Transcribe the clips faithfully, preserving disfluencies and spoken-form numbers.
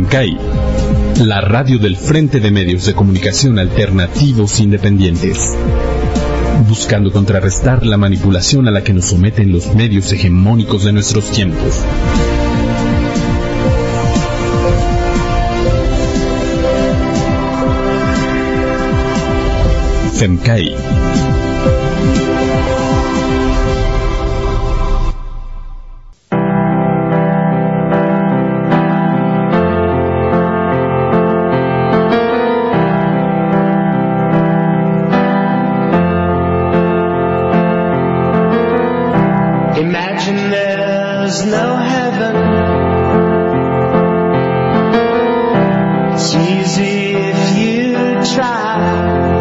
FEMCAI, la radio del Frente de Medios de Comunicación Alternativos Independientes, buscando contrarrestar la manipulación a la que nos someten los medios hegemónicos de nuestros tiempos. FEMCAI. Imagine there's no heaven. It's easy if you try.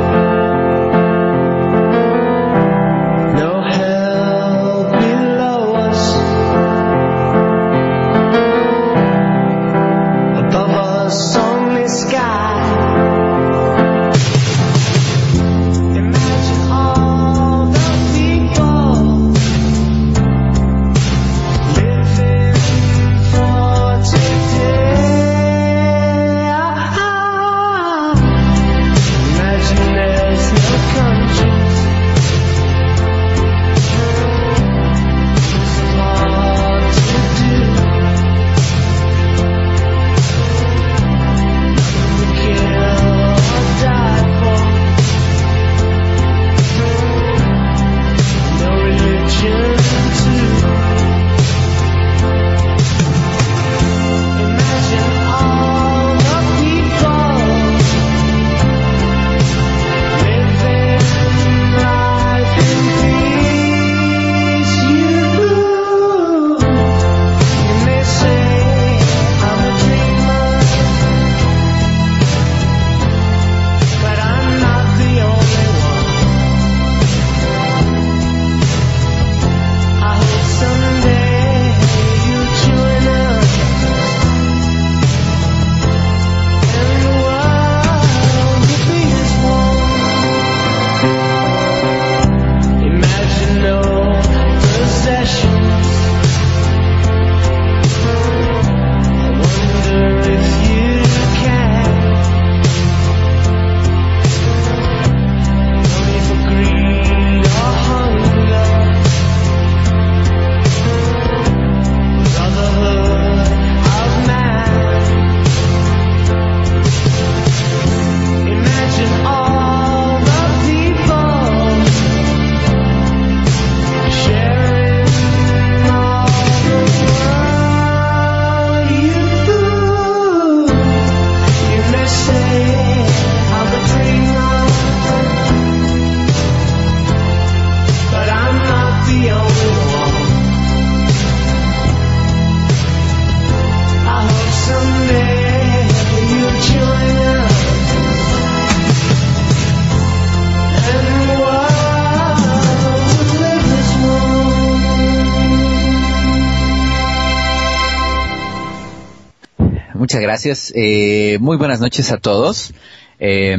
Muchas gracias. Eh, muy buenas noches a todos. Eh,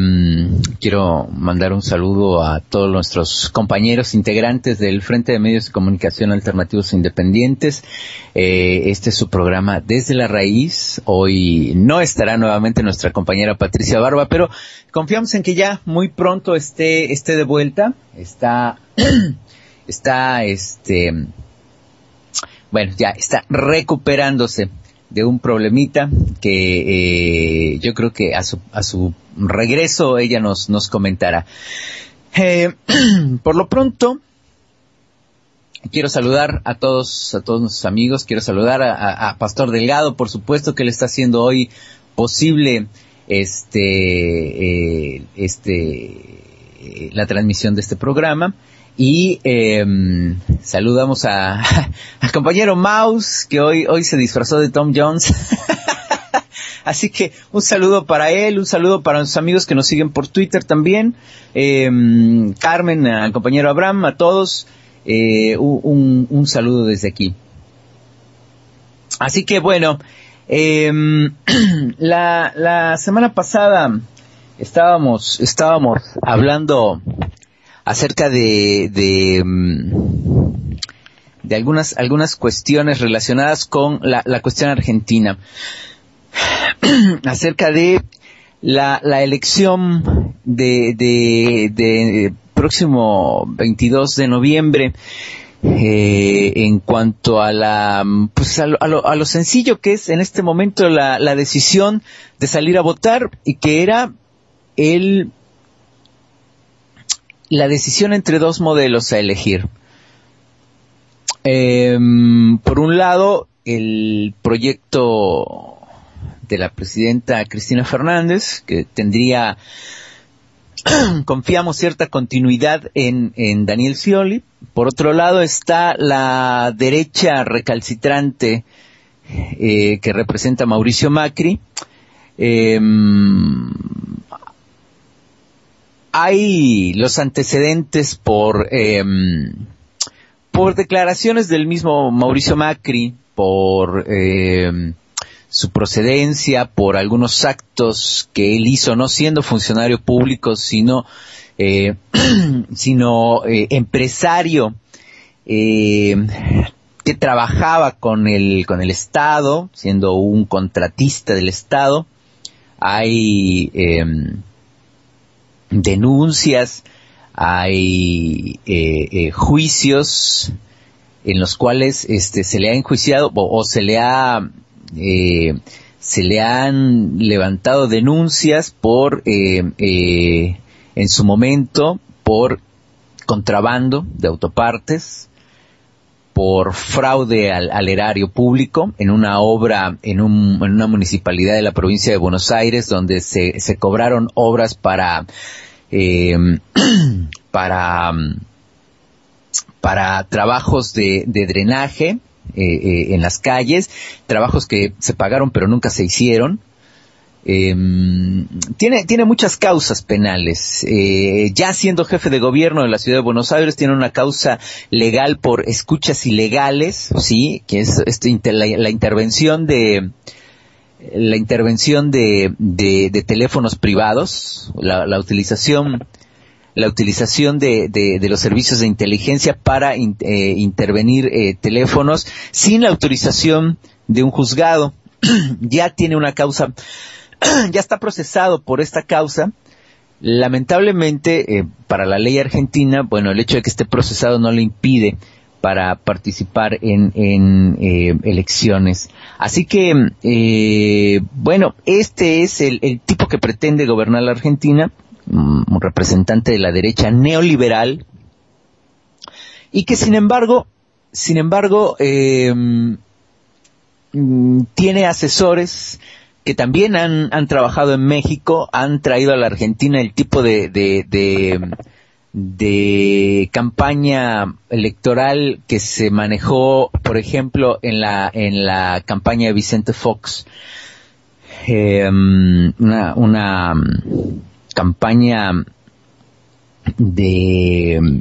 quiero mandar un saludo a todos nuestros compañeros integrantes del Frente de Medios de Comunicación Alternativos Independientes. Eh, este es su programa Desde la Raíz. Hoy no estará nuevamente nuestra compañera Patricia Barba, pero confiamos en que ya muy pronto esté, esté de vuelta. Está, está, este, bueno, ya está recuperándose de un problemita que eh, yo creo que a su, a su regreso ella nos, nos comentará. Eh, por lo pronto, quiero saludar a todos, a todos nuestros amigos, quiero saludar a, a, a Pastor Delgado, por supuesto, que le está haciendo hoy posible este, eh, este, eh, la transmisión de este programa. Y eh, saludamos a al compañero Mouse, que hoy hoy se disfrazó de Tom Jones. Así que un saludo para él, un saludo para nuestros amigos que nos siguen por Twitter también. Eh, Carmen, al compañero Abraham, a todos, eh, un, un saludo desde aquí. Así que bueno, eh, la, la semana pasada estábamos, estábamos hablando acerca de, de, de algunas, algunas cuestiones relacionadas con la, la cuestión argentina. acerca de la, la elección de, de, de próximo veintidós de noviembre, eh, en cuanto a la, pues a lo, a lo, a lo sencillo que es en este momento la, la decisión de salir a votar, y que era el, la decisión entre dos modelos a elegir. Eh, por un lado, el proyecto de la presidenta Cristina Fernández, que tendría, confiamos, cierta continuidad en, en Daniel Scioli. Por otro lado está la derecha recalcitrante, eh, que representa a Mauricio Macri. Eh, hay los antecedentes por, eh, por declaraciones del mismo Mauricio Macri, por eh, su procedencia, por algunos actos que él hizo, no siendo funcionario público, sino eh, sino eh, empresario eh, que trabajaba con el con el Estado, siendo un contratista del Estado. Hay eh, denuncias, hay eh, eh, juicios en los cuales este se le ha enjuiciado o, o se le ha eh, se le han levantado denuncias por eh, eh, en su momento por contrabando de autopartes, por fraude al, al erario público en una obra en, un, en una municipalidad de la provincia de Buenos Aires, donde se, se cobraron obras para eh, para para trabajos de, de drenaje eh, eh, en las calles, trabajos que se pagaron pero nunca se hicieron. Eh, tiene tiene muchas causas penales. Eh, ya siendo jefe de gobierno de la ciudad de Buenos Aires, tiene una causa legal por escuchas ilegales, sí, que es este, la, la intervención de la intervención de, de, de teléfonos privados, la, la utilización la utilización de, de, de los servicios de inteligencia para in, eh, intervenir eh, teléfonos sin la autorización de un juzgado. Ya tiene una causa. Ya está procesado por esta causa. Lamentablemente, eh, para la ley argentina, bueno, el hecho de que esté procesado no le impide para participar en, en eh, elecciones. Así que, eh, bueno, este es el, el tipo que pretende gobernar la Argentina, un representante de la derecha neoliberal, y que sin embargo, sin embargo, eh, tiene asesores que también han, han trabajado en México, han traído a la Argentina el tipo de, de, de, de campaña electoral que se manejó, por ejemplo, en la, en la campaña de Vicente Fox. Eh, una, una campaña de,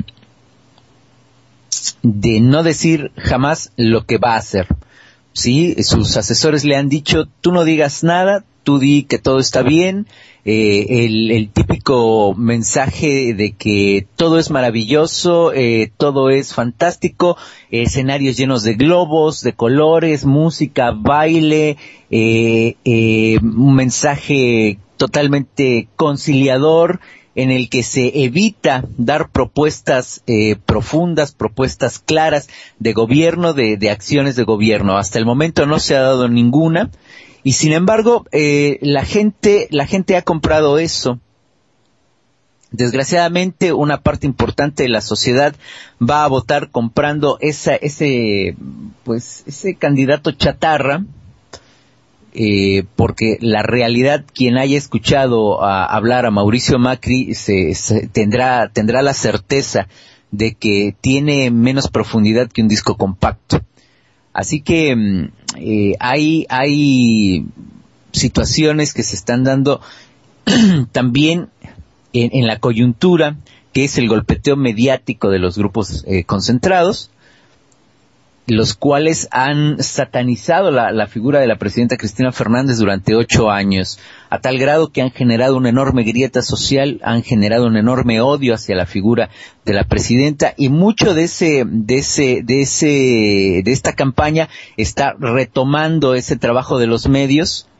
de no decir jamás lo que va a hacer. Sí, sus asesores le han dicho, tú no digas nada, tú di que todo está bien, eh, el, el típico mensaje de que todo es maravilloso, eh, todo es fantástico, eh, escenarios llenos de globos, de colores, música, baile, eh, eh, un mensaje totalmente conciliador, en el que se evita dar propuestas eh, profundas, propuestas claras de gobierno, de, de acciones de gobierno. Hasta el momento no se ha dado ninguna, y sin embargo eh, la gente la gente ha comprado eso. Desgraciadamente, una parte importante de la sociedad va a votar comprando esa ese pues ese candidato chatarra. Eh, porque la realidad, quien haya escuchado a, hablar a Mauricio Macri se, se tendrá tendrá la certeza de que tiene menos profundidad que un disco compacto. Así que eh, hay hay situaciones que se están dando también en, en la coyuntura, que es el golpeteo mediático de los grupos eh, concentrados, los cuales han satanizado la, la figura de la presidenta Cristina Fernández durante ocho años, a tal grado que han generado una enorme grieta social, han generado un enorme odio hacia la figura de la presidenta, y mucho de ese, de ese, de ese, de esta campaña está retomando ese trabajo de los medios,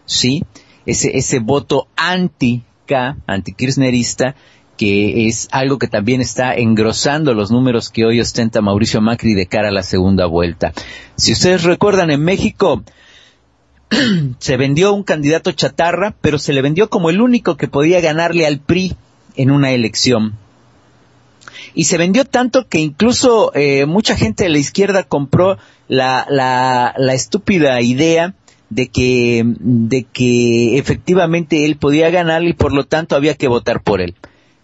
¿sí? Ese, ese voto anti-K, anti-kirchnerista, que es algo que también está engrosando los números que hoy ostenta Mauricio Macri de cara a la segunda vuelta. Si ustedes recuerdan, en México se vendió un candidato chatarra, pero se le vendió como el único que podía ganarle al P R I en una elección. Y se vendió tanto que incluso eh, mucha gente de la izquierda compró la, la, la estúpida idea de que, de que efectivamente él podía ganar y por lo tanto había que votar por él.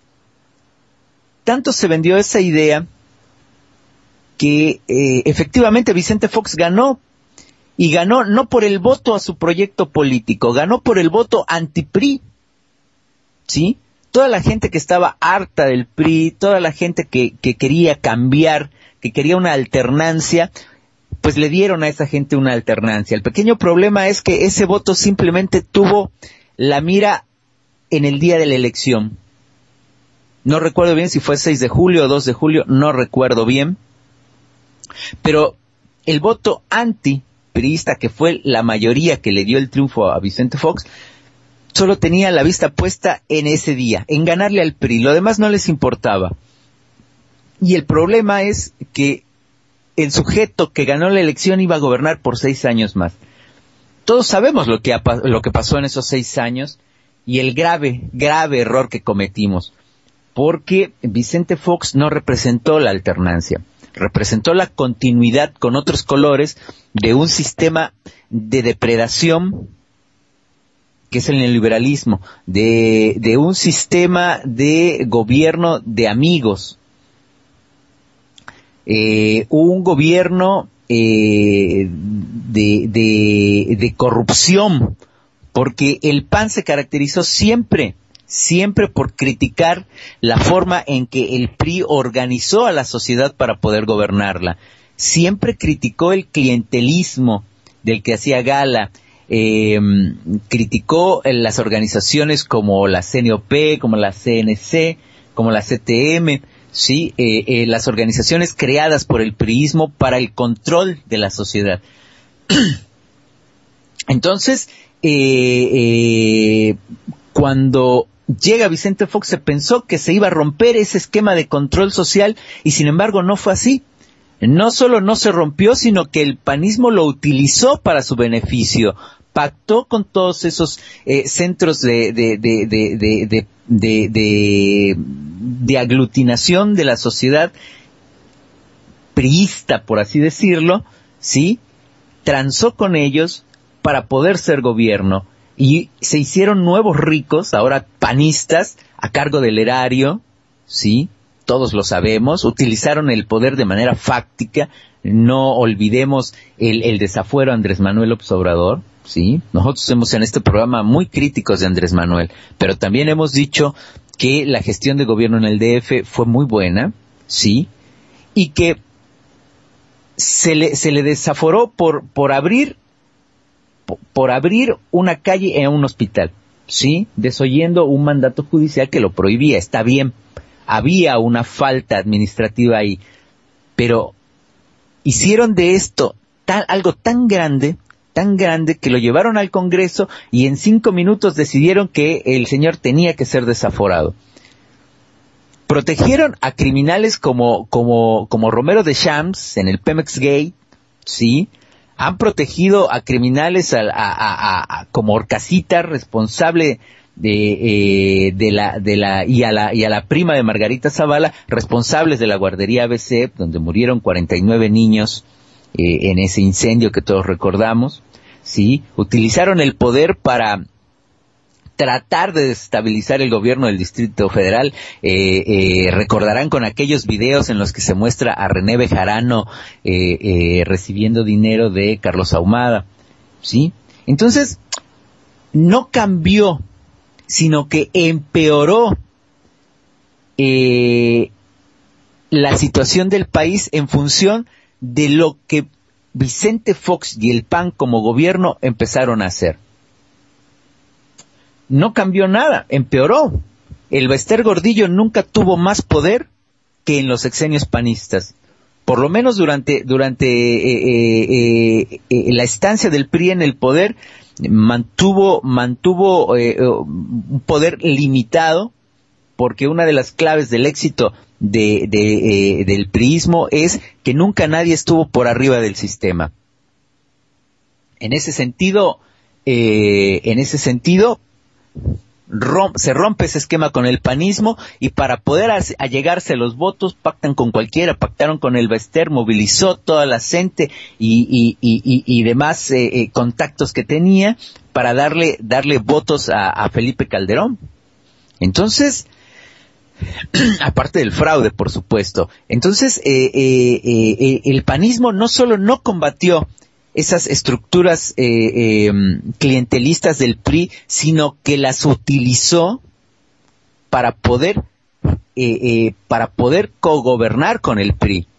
Tanto se vendió esa idea que eh, efectivamente Vicente Fox ganó, y ganó no por el voto a su proyecto político, ganó por el voto anti-P R I, ¿sí? Toda la gente que estaba harta del P R I, toda la gente que, que quería cambiar, que quería una alternancia, pues le dieron a esa gente una alternancia. El pequeño problema es que ese voto simplemente tuvo la mira en el día de la elección. No recuerdo bien si fue seis de julio o dos de julio, no recuerdo bien. Pero el voto anti-priista, que fue la mayoría que le dio el triunfo a Vicente Fox, solo tenía la vista puesta en ese día, en ganarle al P R I. Lo demás no les importaba. Y el problema es que el sujeto que ganó la elección iba a gobernar por seis años más. Todos sabemos lo que, ha, lo que pasó en esos seis años y el grave, grave error que cometimos. Porque Vicente Fox no representó la alternancia, representó la continuidad con otros colores de un sistema de depredación que es el neoliberalismo, de, de un sistema de gobierno de amigos, eh, un gobierno eh, de, de, de corrupción, porque el P A N se caracterizó siempre siempre por criticar la forma en que el P R I organizó a la sociedad para poder gobernarla. Siempre criticó el clientelismo del que hacía gala, eh, criticó las organizaciones como la C N O P, como la C N C, como la C T M, ¿sí? Eh, eh, las organizaciones creadas por el priismo para el control de la sociedad. Entonces, eh, eh, cuando llega Vicente Fox se pensó que se iba a romper ese esquema de control social y sin embargo no fue así. No solo no se rompió, sino que el panismo lo utilizó para su beneficio. Pactó con todos esos eh, centros de de de de de de, de, de, de aglutinación de la sociedad priista, por así decirlo, ¿sí? Transó con ellos para poder ser gobierno. Y se hicieron nuevos ricos, ahora panistas, a cargo del erario, ¿sí? Todos lo sabemos, utilizaron el poder de manera fáctica, no olvidemos el, el desafuero a Andrés Manuel López Obrador, ¿sí? Nosotros somos en este programa muy críticos de Andrés Manuel, pero también hemos dicho que la gestión de gobierno en el D F fue muy buena, ¿sí? Y que se le, se le desaforó por, por abrir por abrir una calle en un hospital, ¿sí? Desoyendo un mandato judicial que lo prohibía. Está bien, había una falta administrativa ahí, pero hicieron de esto tal, algo tan grande, tan grande, que lo llevaron al Congreso y en cinco minutos decidieron que el señor tenía que ser desaforado. Protegieron a criminales como, como, como Romero de Champs en el Pemex Gate, ¿sí? Han protegido a criminales a, a, a, a, como Orcasita, responsable de, eh, de la, de la, y a la, y a la prima de Margarita Zavala, responsables de la guardería A B C, donde murieron cuarenta y nueve niños, eh, en ese incendio que todos recordamos, ¿sí? Utilizaron el poder para tratar de desestabilizar el gobierno del Distrito Federal. Eh, eh, recordarán con aquellos videos en los que se muestra a René Bejarano eh, eh, recibiendo dinero de Carlos Ahumada, ¿sí? Entonces, no cambió, sino que empeoró eh, la situación del país en función de lo que Vicente Fox y el P A N como gobierno empezaron a hacer. No cambió nada, empeoró. El Bester Gordillo nunca tuvo más poder que en los sexenios panistas. Por lo menos durante durante eh, eh, eh, la estancia del P R I en el poder, mantuvo, mantuvo eh, un poder limitado, porque una de las claves del éxito de, de, eh, del priismo es que nunca nadie estuvo por arriba del sistema. En ese sentido, eh, en ese sentido, rom- se rompe ese esquema con el panismo, y para poder as- allegarse a los votos pactan con cualquiera. Pactaron con el Baester, movilizó toda la gente y, y, y, y, y demás eh, eh, contactos que tenía para darle, darle votos a, a Felipe Calderón. Entonces, aparte del fraude, por supuesto. Entonces, eh, eh, eh, el panismo no solo no combatió esas estructuras eh, eh, clientelistas del P R I, sino que las utilizó para poder eh, eh, para poder cogobernar con el P R I.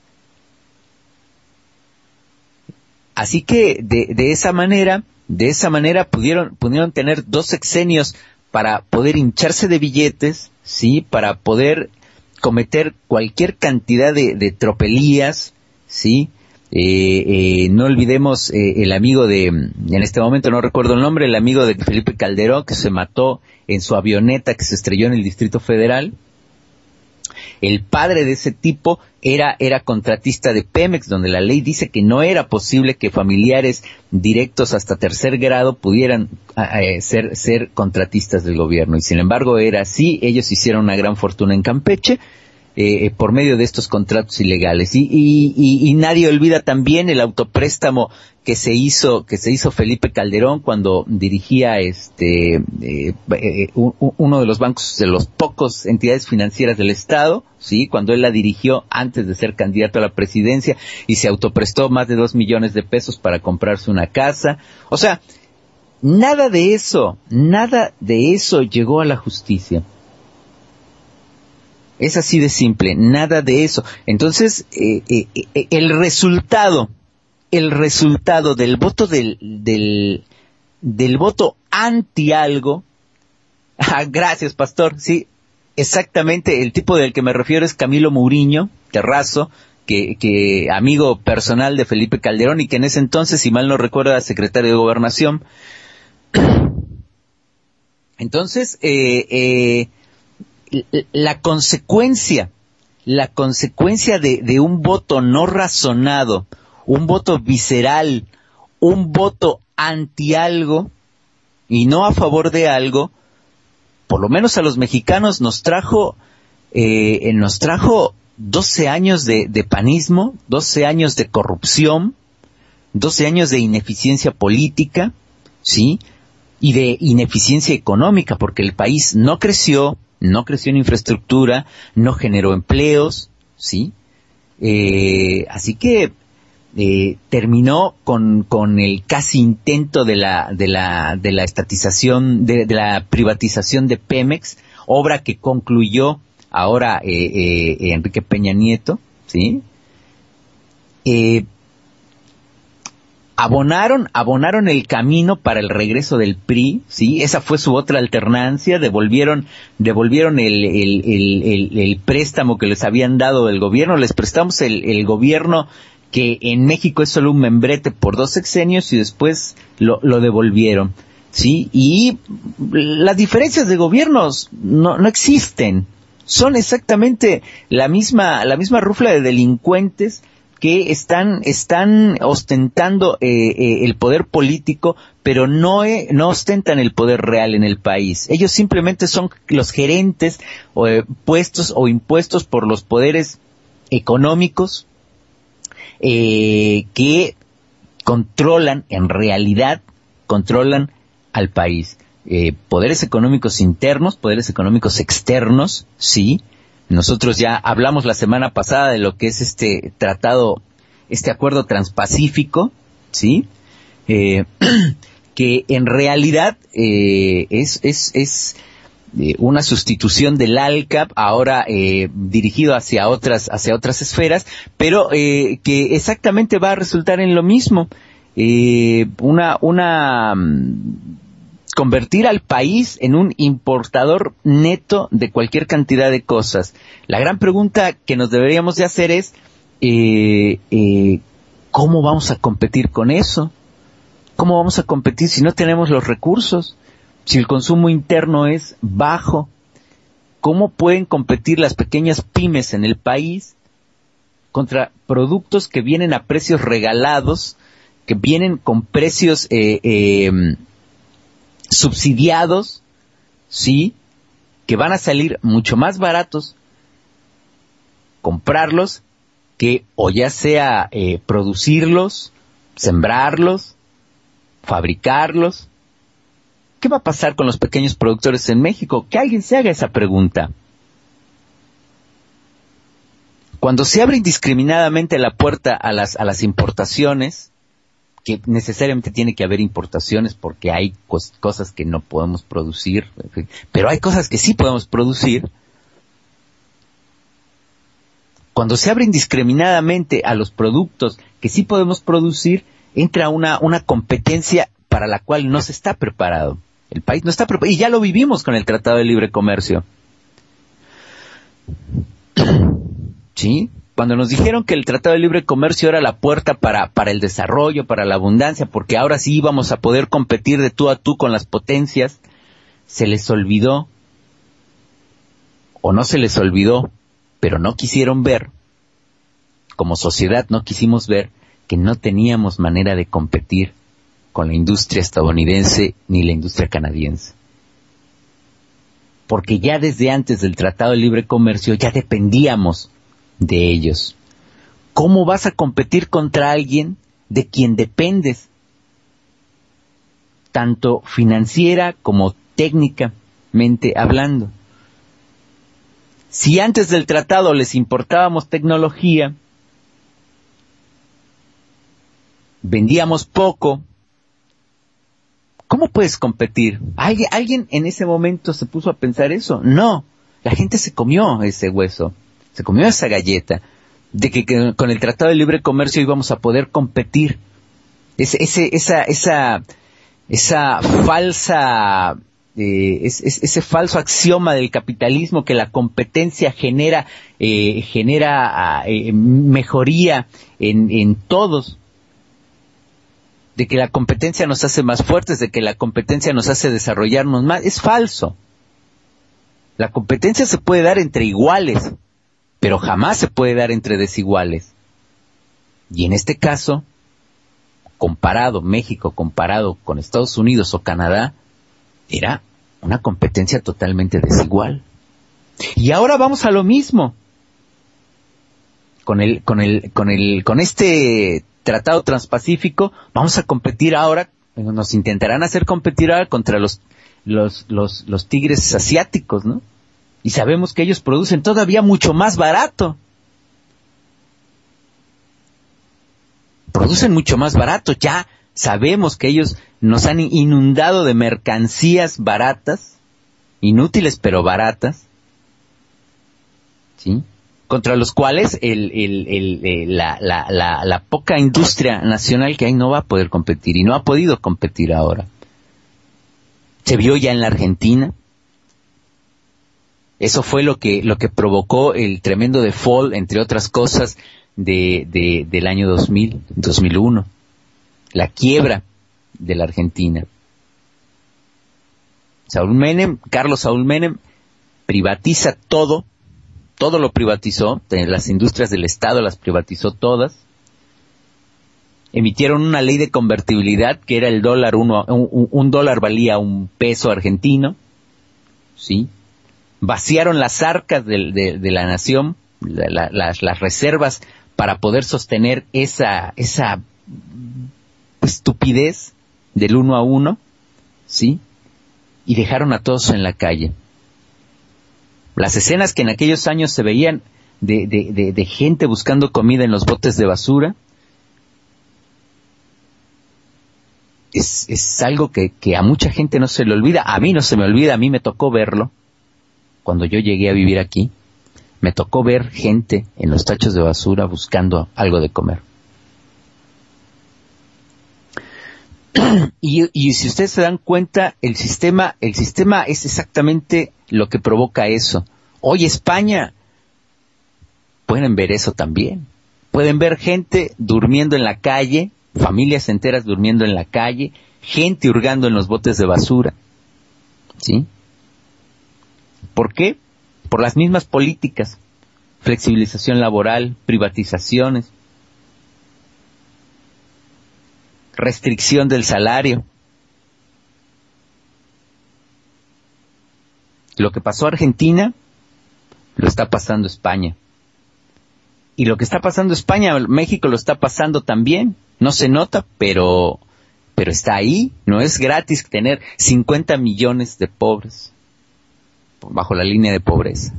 Así que de, de esa manera, de esa manera pudieron pudieron tener dos sexenios para poder hincharse de billetes, sí, para poder cometer cualquier cantidad de, de tropelías, sí. Eh, eh, no olvidemos eh, el amigo de, en este momento no recuerdo el nombre, el amigo de Felipe Calderón, que se mató en su avioneta que se estrelló en el Distrito Federal. El padre de ese tipo era, era contratista de Pemex, donde la ley dice que no era posible que familiares directos hasta tercer grado pudieran eh, ser, ser contratistas del gobierno. Y sin embargo era así. Ellos hicieron una gran fortuna en Campeche, Eh, por medio de estos contratos ilegales. Y, y, y, y nadie olvida también el autopréstamo que se hizo, que se hizo Felipe Calderón cuando dirigía este, eh, eh, un, uno de los bancos, de los pocos entidades financieras del Estado, sí, cuando él la dirigió antes de ser candidato a la presidencia, y se autoprestó más de dos millones de pesos para comprarse una casa. O sea, nada de eso, nada de eso llegó a la justicia. Es así de simple, nada de eso. Entonces, eh, eh, eh, el resultado, el resultado del voto del, del, del voto anti algo, ah, gracias pastor, sí, exactamente, el tipo del que me refiero es Camilo Mourinho Terrazo, que, que amigo personal de Felipe Calderón, y que en ese entonces, si mal no recuerdo, era secretario de Gobernación. Entonces, eh, eh, la consecuencia, la consecuencia de, de un voto no razonado, un voto visceral, un voto anti algo y no a favor de algo, por lo menos a los mexicanos nos trajo, eh, nos trajo doce años de, de panismo, doce años de corrupción, doce años de ineficiencia política, ¿sí? Y de ineficiencia económica, porque el país no creció, no creció en infraestructura, no generó empleos, ¿sí? Eh, así que eh, terminó con, con el casi intento de la, de la, de la estatización, de, de la privatización de Pemex, obra que concluyó ahora eh, eh, Enrique Peña Nieto, ¿sí? Eh, Abonaron, abonaron el camino para el regreso del P R I, sí, esa fue su otra alternancia, devolvieron, devolvieron el, el, el, el, el préstamo que les habían dado del gobierno, les prestamos el, el gobierno que en México es solo un membrete por dos sexenios, y después lo, lo devolvieron, sí, y las diferencias de gobiernos no, no existen, son exactamente la misma, la misma rufla de delincuentes que están están ostentando eh, eh, el poder político, pero no eh, no ostentan el poder real en el país. Ellos simplemente son los gerentes o eh, puestos o impuestos por los poderes económicos eh, que controlan, en realidad controlan al país. Eh, poderes económicos internos, poderes económicos externos, sí. Nosotros ya hablamos la semana pasada de lo que es este tratado, este acuerdo transpacífico, ¿sí? Eh, que en realidad eh, es es es eh, una sustitución del ALCAP, ahora eh, dirigido hacia otras hacia otras esferas, pero eh, que exactamente va a resultar en lo mismo, eh, una una convertir al país en un importador neto de cualquier cantidad de cosas. La gran pregunta que nos deberíamos de hacer es, eh, eh, ¿cómo vamos a competir con eso? ¿Cómo vamos a competir si no tenemos los recursos? Si el consumo interno es bajo, ¿cómo pueden competir las pequeñas pymes en el país contra productos que vienen a precios regalados, que vienen con precios eh, eh, subsidiados, sí, que van a salir mucho más baratos comprarlos que o ya sea eh, producirlos, sembrarlos, fabricarlos? ¿Qué va a pasar con los pequeños productores en México? Que alguien se haga esa pregunta. Cuando se abre indiscriminadamente la puerta a las, a las importaciones, que necesariamente tiene que haber importaciones porque hay cos, cosas que no podemos producir, pero hay cosas que sí podemos producir. Cuando se abre indiscriminadamente a los productos que sí podemos producir, entra una, una competencia para la cual no se está preparado. El país no está preparado, y ya lo vivimos con el Tratado de Libre Comercio. ¿Sí? Cuando nos dijeron que el Tratado de Libre Comercio era la puerta para, para el desarrollo, para la abundancia, porque ahora sí íbamos a poder competir de tú a tú con las potencias, se les olvidó, o no se les olvidó, pero no quisieron ver, como sociedad no quisimos ver, que no teníamos manera de competir con la industria estadounidense ni la industria canadiense. Porque ya desde antes del Tratado de Libre Comercio ya dependíamos de ellos. ¿Cómo vas a competir contra alguien de quien dependes, tanto financiera como técnicamente hablando? Si antes del tratado les importábamos tecnología, vendíamos poco, ¿cómo puedes competir? ¿Alguien, ¿Alguien en ese momento se puso a pensar eso? No, la gente se comió ese hueso, se comió esa galleta, de que, que con el Tratado de Libre Comercio íbamos a poder competir. Ese, ese, esa, esa, esa falsa... Eh, es, es, ese falso axioma del capitalismo que la competencia genera eh, genera eh, mejoría en, en todos, de que la competencia nos hace más fuertes, de que la competencia nos hace desarrollarnos más, es falso. La competencia se puede dar entre iguales, pero jamás se puede dar entre desiguales. Y en este caso, comparado México, comparado con Estados Unidos o Canadá, era una competencia totalmente desigual. Y ahora vamos a lo mismo. Con el, con el, con el, con este tratado transpacífico, vamos a competir ahora, nos intentarán hacer competir ahora contra los, los, los, los tigres asiáticos, ¿no? Y sabemos que ellos producen todavía mucho más barato. Producen mucho más barato, ya sabemos que ellos nos han inundado de mercancías baratas, inútiles pero baratas, ¿sí? Contra los cuales el, el, el, el, la, la, la, la poca industria nacional que hay no va a poder competir, y no ha podido competir ahora. Se vio ya en la Argentina. Eso fue lo que, lo que provocó el tremendo default, entre otras cosas, de, de, del año dos mil, dos mil uno. La quiebra de la Argentina. Saúl Menem, Carlos Saúl Menem, privatiza todo, todo lo privatizó, las industrias del Estado las privatizó todas. Emitieron una ley de convertibilidad que era el dólar, uno, un, un dólar valía un peso argentino, ¿sí? Vaciaron las arcas de, de, de la nación, la, la, las, las reservas para poder sostener esa, esa estupidez del uno a uno, ¿sí? Y dejaron a todos en la calle. Las escenas que en aquellos años se veían de, de, de, de gente buscando comida en los botes de basura, es, es algo que, que a mucha gente no se le olvida. A mí no se me olvida, a mí me tocó verlo cuando yo llegué a vivir aquí. Me tocó ver gente en los tachos de basura buscando algo de comer. Y, y si ustedes se dan cuenta, el sistema, el sistema es exactamente lo que provoca eso. Hoy España, pueden ver eso también. Pueden ver gente durmiendo en la calle, familias enteras durmiendo en la calle, gente hurgando en los botes de basura. ¿Sí? ¿Por qué? Por las mismas políticas. Flexibilización laboral, privatizaciones, restricción del salario. Lo que pasó a Argentina, lo está pasando España. Y lo que está pasando España, México lo está pasando también. No se nota, pero, pero está ahí. No es gratis tener cincuenta millones de pobres bajo la línea de pobreza.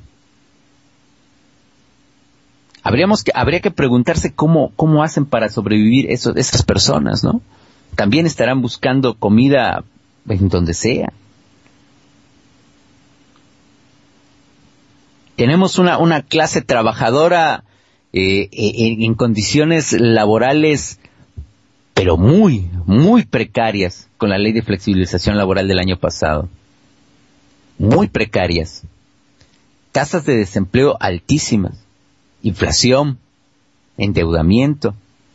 Habríamos que, habría que preguntarse cómo, cómo hacen para sobrevivir esos, esas personas, ¿no? También estarán buscando comida en donde sea. Tenemos una, una clase trabajadora eh, en, en condiciones laborales, pero muy, muy precarias con la ley de flexibilización laboral del año pasado. Muy precarias. Tasas de desempleo altísimas. Inflación. Endeudamiento.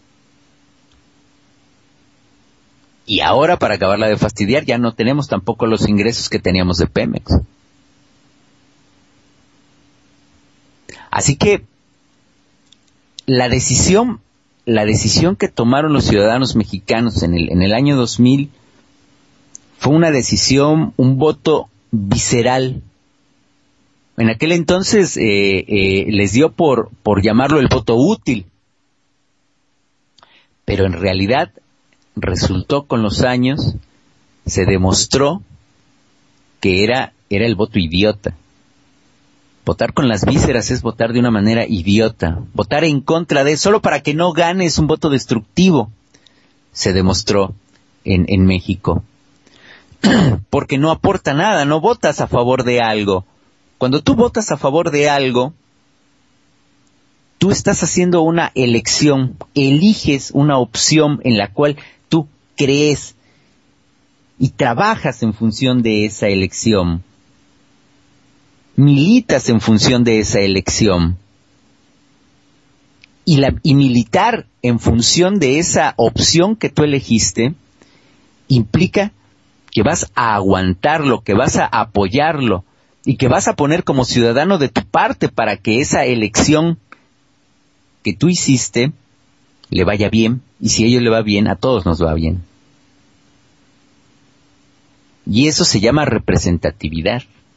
Y ahora, para acabarla de fastidiar, ya no tenemos tampoco los ingresos que teníamos de Pemex. Así que la decisión, la decisión que tomaron los ciudadanos mexicanos en el, en el año dos mil fue una decisión, un voto visceral. En aquel entonces eh, eh, les dio por, por llamarlo el voto útil. Pero en realidad resultó con los años, se demostró que era, era el voto idiota. Votar con las vísceras es votar de una manera idiota. Votar en contra de, solo para que no gane, es un voto destructivo. Se demostró en, en México. Porque no aporta nada, no votas a favor de algo. Cuando tú votas a favor de algo, tú estás haciendo una elección, eliges una opción en la cual tú crees y trabajas en función de esa elección. Militas en función de esa elección. Y, la, y militar en función de esa opción que tú elegiste implica que vas a aguantarlo, que vas a apoyarlo y que vas a poner como ciudadano de tu parte para que esa elección que tú hiciste le vaya bien, y si a ellos le va bien, a todos nos va bien. Y eso se llama representatividad.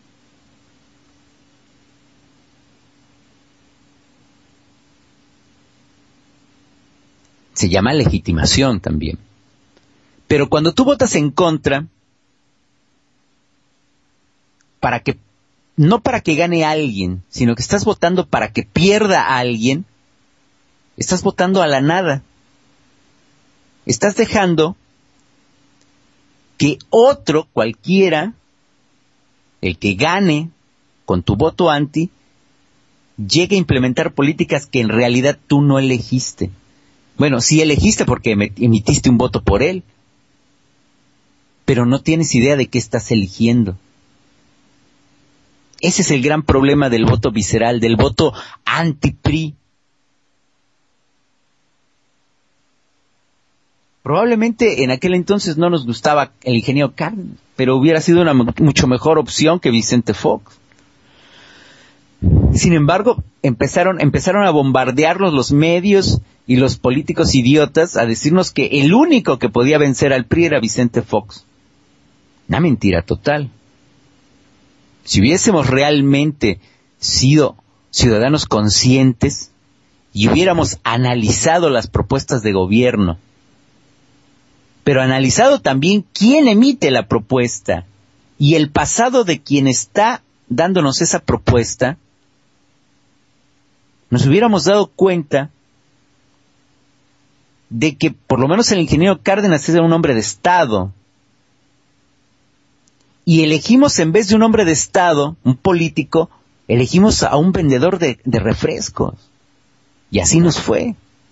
Se llama legitimación también. Pero cuando tú votas en contra, para que, no para que gane alguien, sino que estás votando para que pierda a alguien, estás votando a la nada. Estás dejando que otro, cualquiera, el que gane con tu voto anti, llegue a implementar políticas que en realidad tú no elegiste. Bueno, sí elegiste porque emitiste un voto por él, pero no tienes idea de qué estás eligiendo. Ese es el gran problema del voto visceral, del voto anti-P R I. Probablemente en aquel entonces no nos gustaba el ingeniero Cárdenas, pero hubiera sido una mucho mejor opción que Vicente Fox. Sin embargo, empezaron, empezaron a bombardearlos los medios y los políticos idiotas a decirnos que el único que podía vencer al P R I era Vicente Fox. Una mentira total. Si hubiésemos realmente sido ciudadanos conscientes y hubiéramos analizado las propuestas de gobierno, pero analizado también quién emite la propuesta y el pasado de quien está dándonos esa propuesta, nos hubiéramos dado cuenta de que por lo menos el ingeniero Cárdenas era un hombre de Estado. Y elegimos, en vez de un hombre de Estado, un político, elegimos a un vendedor de, de refrescos. Y así nos fue.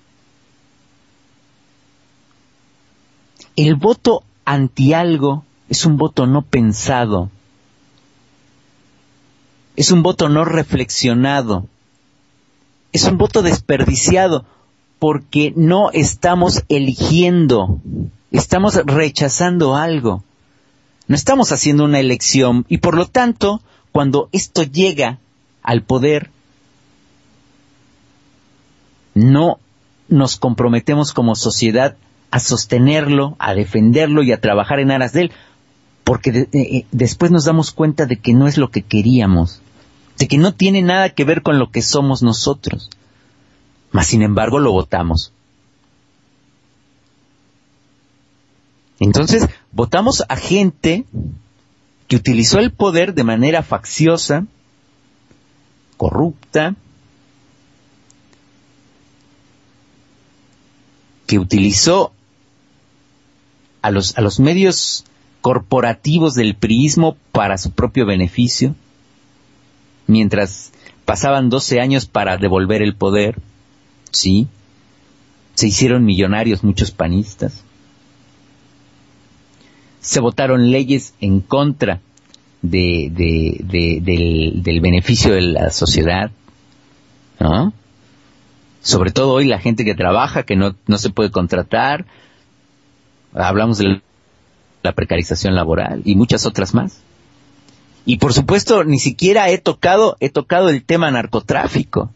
El voto anti algo es un voto no pensado. Es un voto no reflexionado. Es un voto desperdiciado. porque no estamos eligiendo, estamos rechazando algo. No estamos haciendo una elección y por lo tanto, cuando esto llega al poder, no nos comprometemos como sociedad a sostenerlo, a defenderlo y a trabajar en aras de él, porque de, de, después nos damos cuenta de que no es lo que queríamos, de que no tiene nada que ver con lo que somos nosotros, mas sin embargo lo votamos. Entonces, votamos a gente que utilizó el poder de manera facciosa, corrupta, que utilizó a los, a los medios corporativos del priismo para su propio beneficio, mientras pasaban doce años para devolver el poder, sí, se hicieron millonarios muchos panistas. Se votaron leyes en contra de, de, de, del, del beneficio de la sociedad, ¿no? Sobre todo hoy la gente que trabaja, que no, no se puede contratar. Hablamos de la precarización laboral y muchas otras más. Y por supuesto, ni siquiera he tocado, he tocado el tema narcotráfico.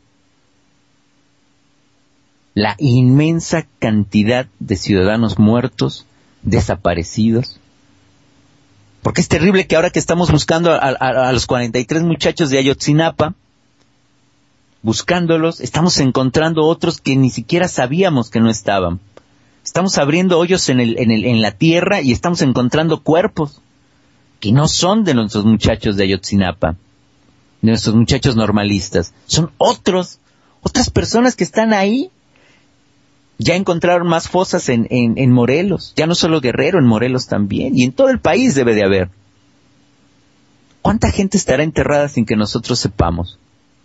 La inmensa cantidad de ciudadanos muertos, desaparecidos. Porque es terrible que ahora que estamos buscando a, a, a los cuarenta y tres muchachos de Ayotzinapa, buscándolos, estamos encontrando otros que ni siquiera sabíamos que no estaban. Estamos abriendo hoyos en, el, en, el, en la tierra y estamos encontrando cuerpos que no son de nuestros muchachos de Ayotzinapa, de nuestros muchachos normalistas. Son otros, otras personas que están ahí. Ya encontraron más fosas en, en, en Morelos, ya no solo Guerrero, en Morelos también, y en todo el país debe de haber. ¿Cuánta gente estará enterrada sin que nosotros sepamos?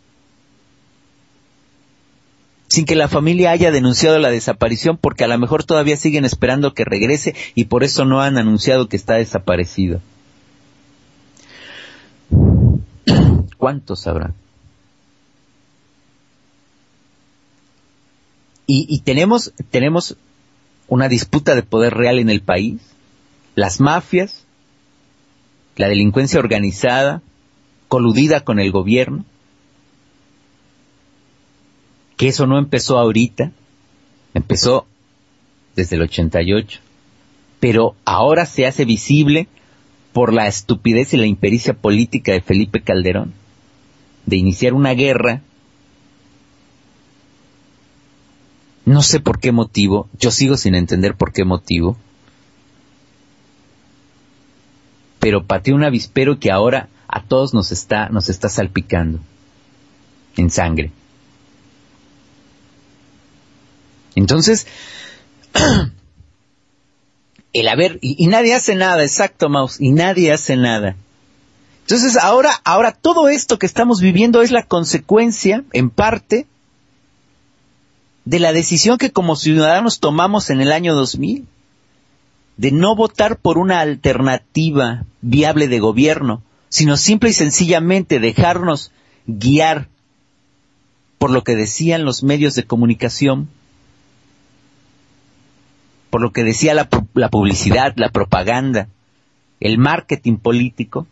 Sin que la familia haya denunciado la desaparición, porque a lo mejor todavía siguen esperando que regrese y por eso no han anunciado que está desaparecido. ¿Cuántos habrá? Y, y tenemos, tenemos una disputa de poder real en el país. Las mafias, la delincuencia organizada, coludida con el gobierno. Que eso no empezó ahorita, empezó desde el ochenta y ocho. Pero ahora se hace visible por la estupidez y la impericia política de Felipe Calderón, de iniciar una guerra. No sé por qué motivo, yo sigo sin entender por qué motivo, pero pateó un avispero que ahora a todos nos está, nos está salpicando en sangre. Entonces, el haber, y, y nadie hace nada, exacto, Maus, y nadie hace nada. Entonces ahora, ahora todo esto que estamos viviendo es la consecuencia, en parte, de la decisión que como ciudadanos tomamos en el año dos mil, de no votar por una alternativa viable de gobierno, sino simple y sencillamente dejarnos guiar por lo que decían los medios de comunicación, por lo que decía la, la publicidad, la propaganda, el marketing político,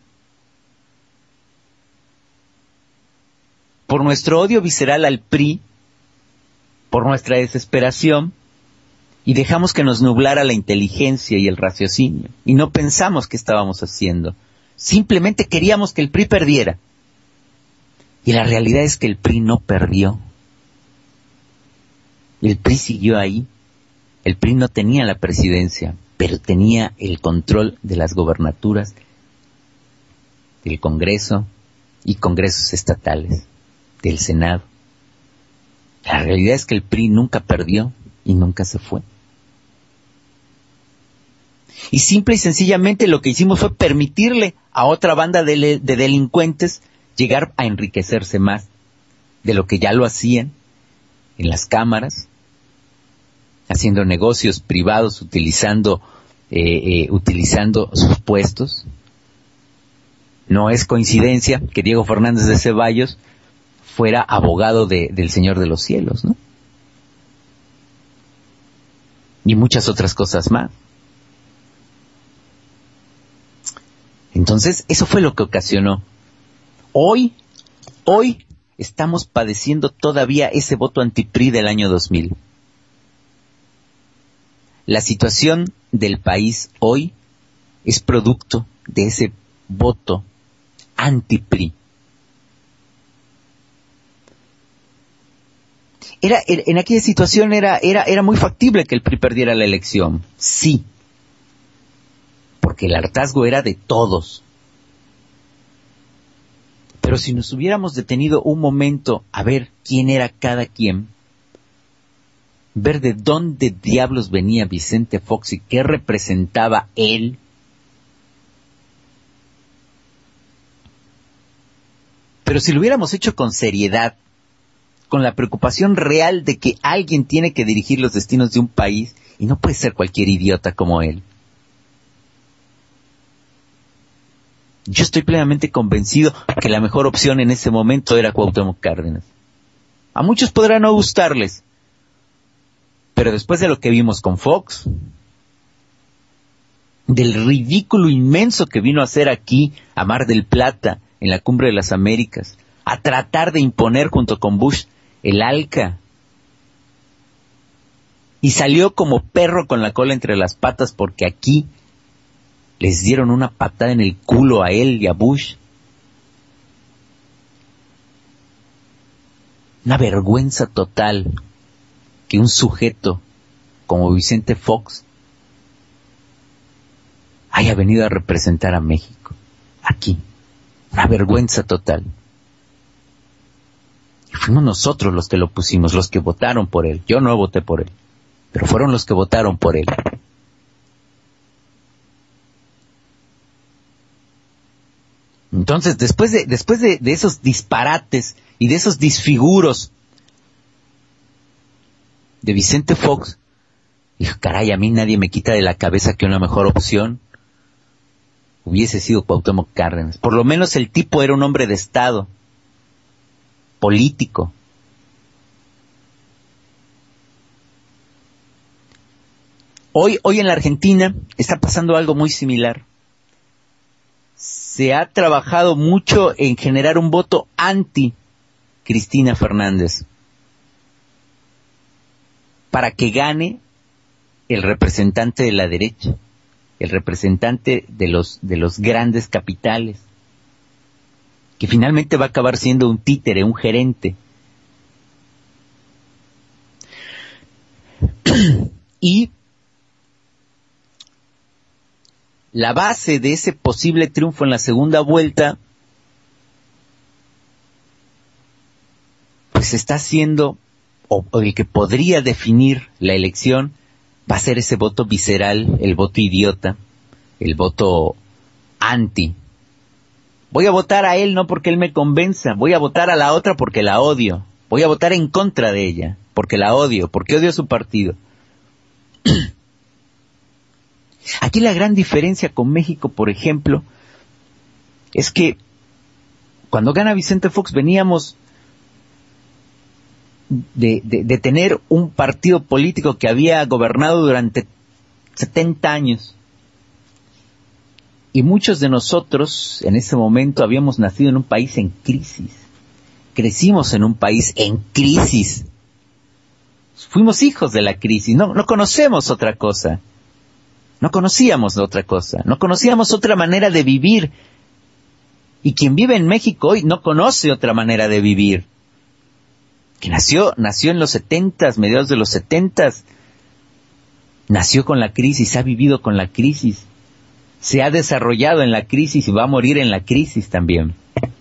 por nuestro odio visceral al P R I, por nuestra desesperación, y dejamos que nos nublara la inteligencia y el raciocinio, y no pensamos qué estábamos haciendo. Simplemente queríamos que el P R I perdiera. Y la realidad es que el P R I no perdió. El P R I siguió ahí. El P R I no tenía la presidencia, pero tenía el control de las gobernaturas, del Congreso y congresos estatales, del Senado. La realidad es que el P R I nunca perdió y nunca se fue. Y simple y sencillamente lo que hicimos fue permitirle a otra banda de, de delincuentes llegar a enriquecerse más de lo que ya lo hacían en las cámaras, haciendo negocios privados, utilizando, eh, eh, utilizando sus puestos. No es coincidencia que Diego Fernández de Ceballos fuera abogado de, del Señor de los Cielos, ¿no? y muchas otras cosas más. Entonces, eso fue lo que ocasionó. Hoy, hoy estamos padeciendo todavía ese voto anti-P R I del año dos mil. La situación del país hoy es producto de ese voto anti-P R I. Era, en aquella situación era, era, era muy factible que el P R I perdiera la elección. Sí. Porque el hartazgo era de todos. Pero si nos hubiéramos detenido un momento a ver quién era cada quien, ver de dónde diablos venía Vicente Fox y qué representaba él, pero si lo hubiéramos hecho con seriedad, con la preocupación real de que alguien tiene que dirigir los destinos de un país y no puede ser cualquier idiota como él. Yo estoy plenamente convencido que la mejor opción en ese momento era Cuauhtémoc Cárdenas. A muchos podrá no gustarles, pero después de lo que vimos con Fox, del ridículo inmenso que vino a hacer aquí a Mar del Plata, en la Cumbre de las Américas, a tratar de imponer junto con Bush el ALCA, y salió como perro con la cola entre las patas porque aquí les dieron una patada en el culo a él y a Bush. Una vergüenza total que un sujeto como Vicente Fox haya venido a representar a México aquí. Una vergüenza total. Y fuimos nosotros los que lo pusimos, los que votaron por él. Yo no voté por él, pero fueron los que votaron por él. Entonces, después de, después de, de esos disparates y de esos disfiguros de Vicente Fox, dijo, caray, a mí nadie me quita de la cabeza que una mejor opción hubiese sido Cuauhtémoc Cárdenas. Por lo menos el tipo era un hombre de Estado, político. Hoy, hoy en la Argentina está pasando algo muy similar. Se ha trabajado mucho en generar un voto anti Cristina Fernández para que gane el representante de la derecha, el representante de los de los grandes capitales, que finalmente va a acabar siendo un títere, un gerente. Y la base de ese posible triunfo en la segunda vuelta, pues está siendo, o, o el que podría definir la elección, va a ser ese voto visceral, el voto idiota, el voto anti. Voy a votar a él no porque él me convenza, voy a votar a la otra porque la odio, voy a votar en contra de ella, porque la odio, porque odio a su partido. Aquí la gran diferencia con México, por ejemplo, es que cuando gana Vicente Fox veníamos de, de, de tener un partido político que había gobernado durante setenta años. Y muchos de nosotros en ese momento habíamos nacido en un país en crisis. Crecimos en un país en crisis. Fuimos hijos de la crisis, no, no conocemos otra cosa. No conocíamos otra cosa, no conocíamos otra manera de vivir. Y quien vive en México hoy no conoce otra manera de vivir. Que nació, nació en los setentas, mediados de los setentas, nació con la crisis, ha vivido con la crisis, se ha desarrollado en la crisis y va a morir en la crisis también.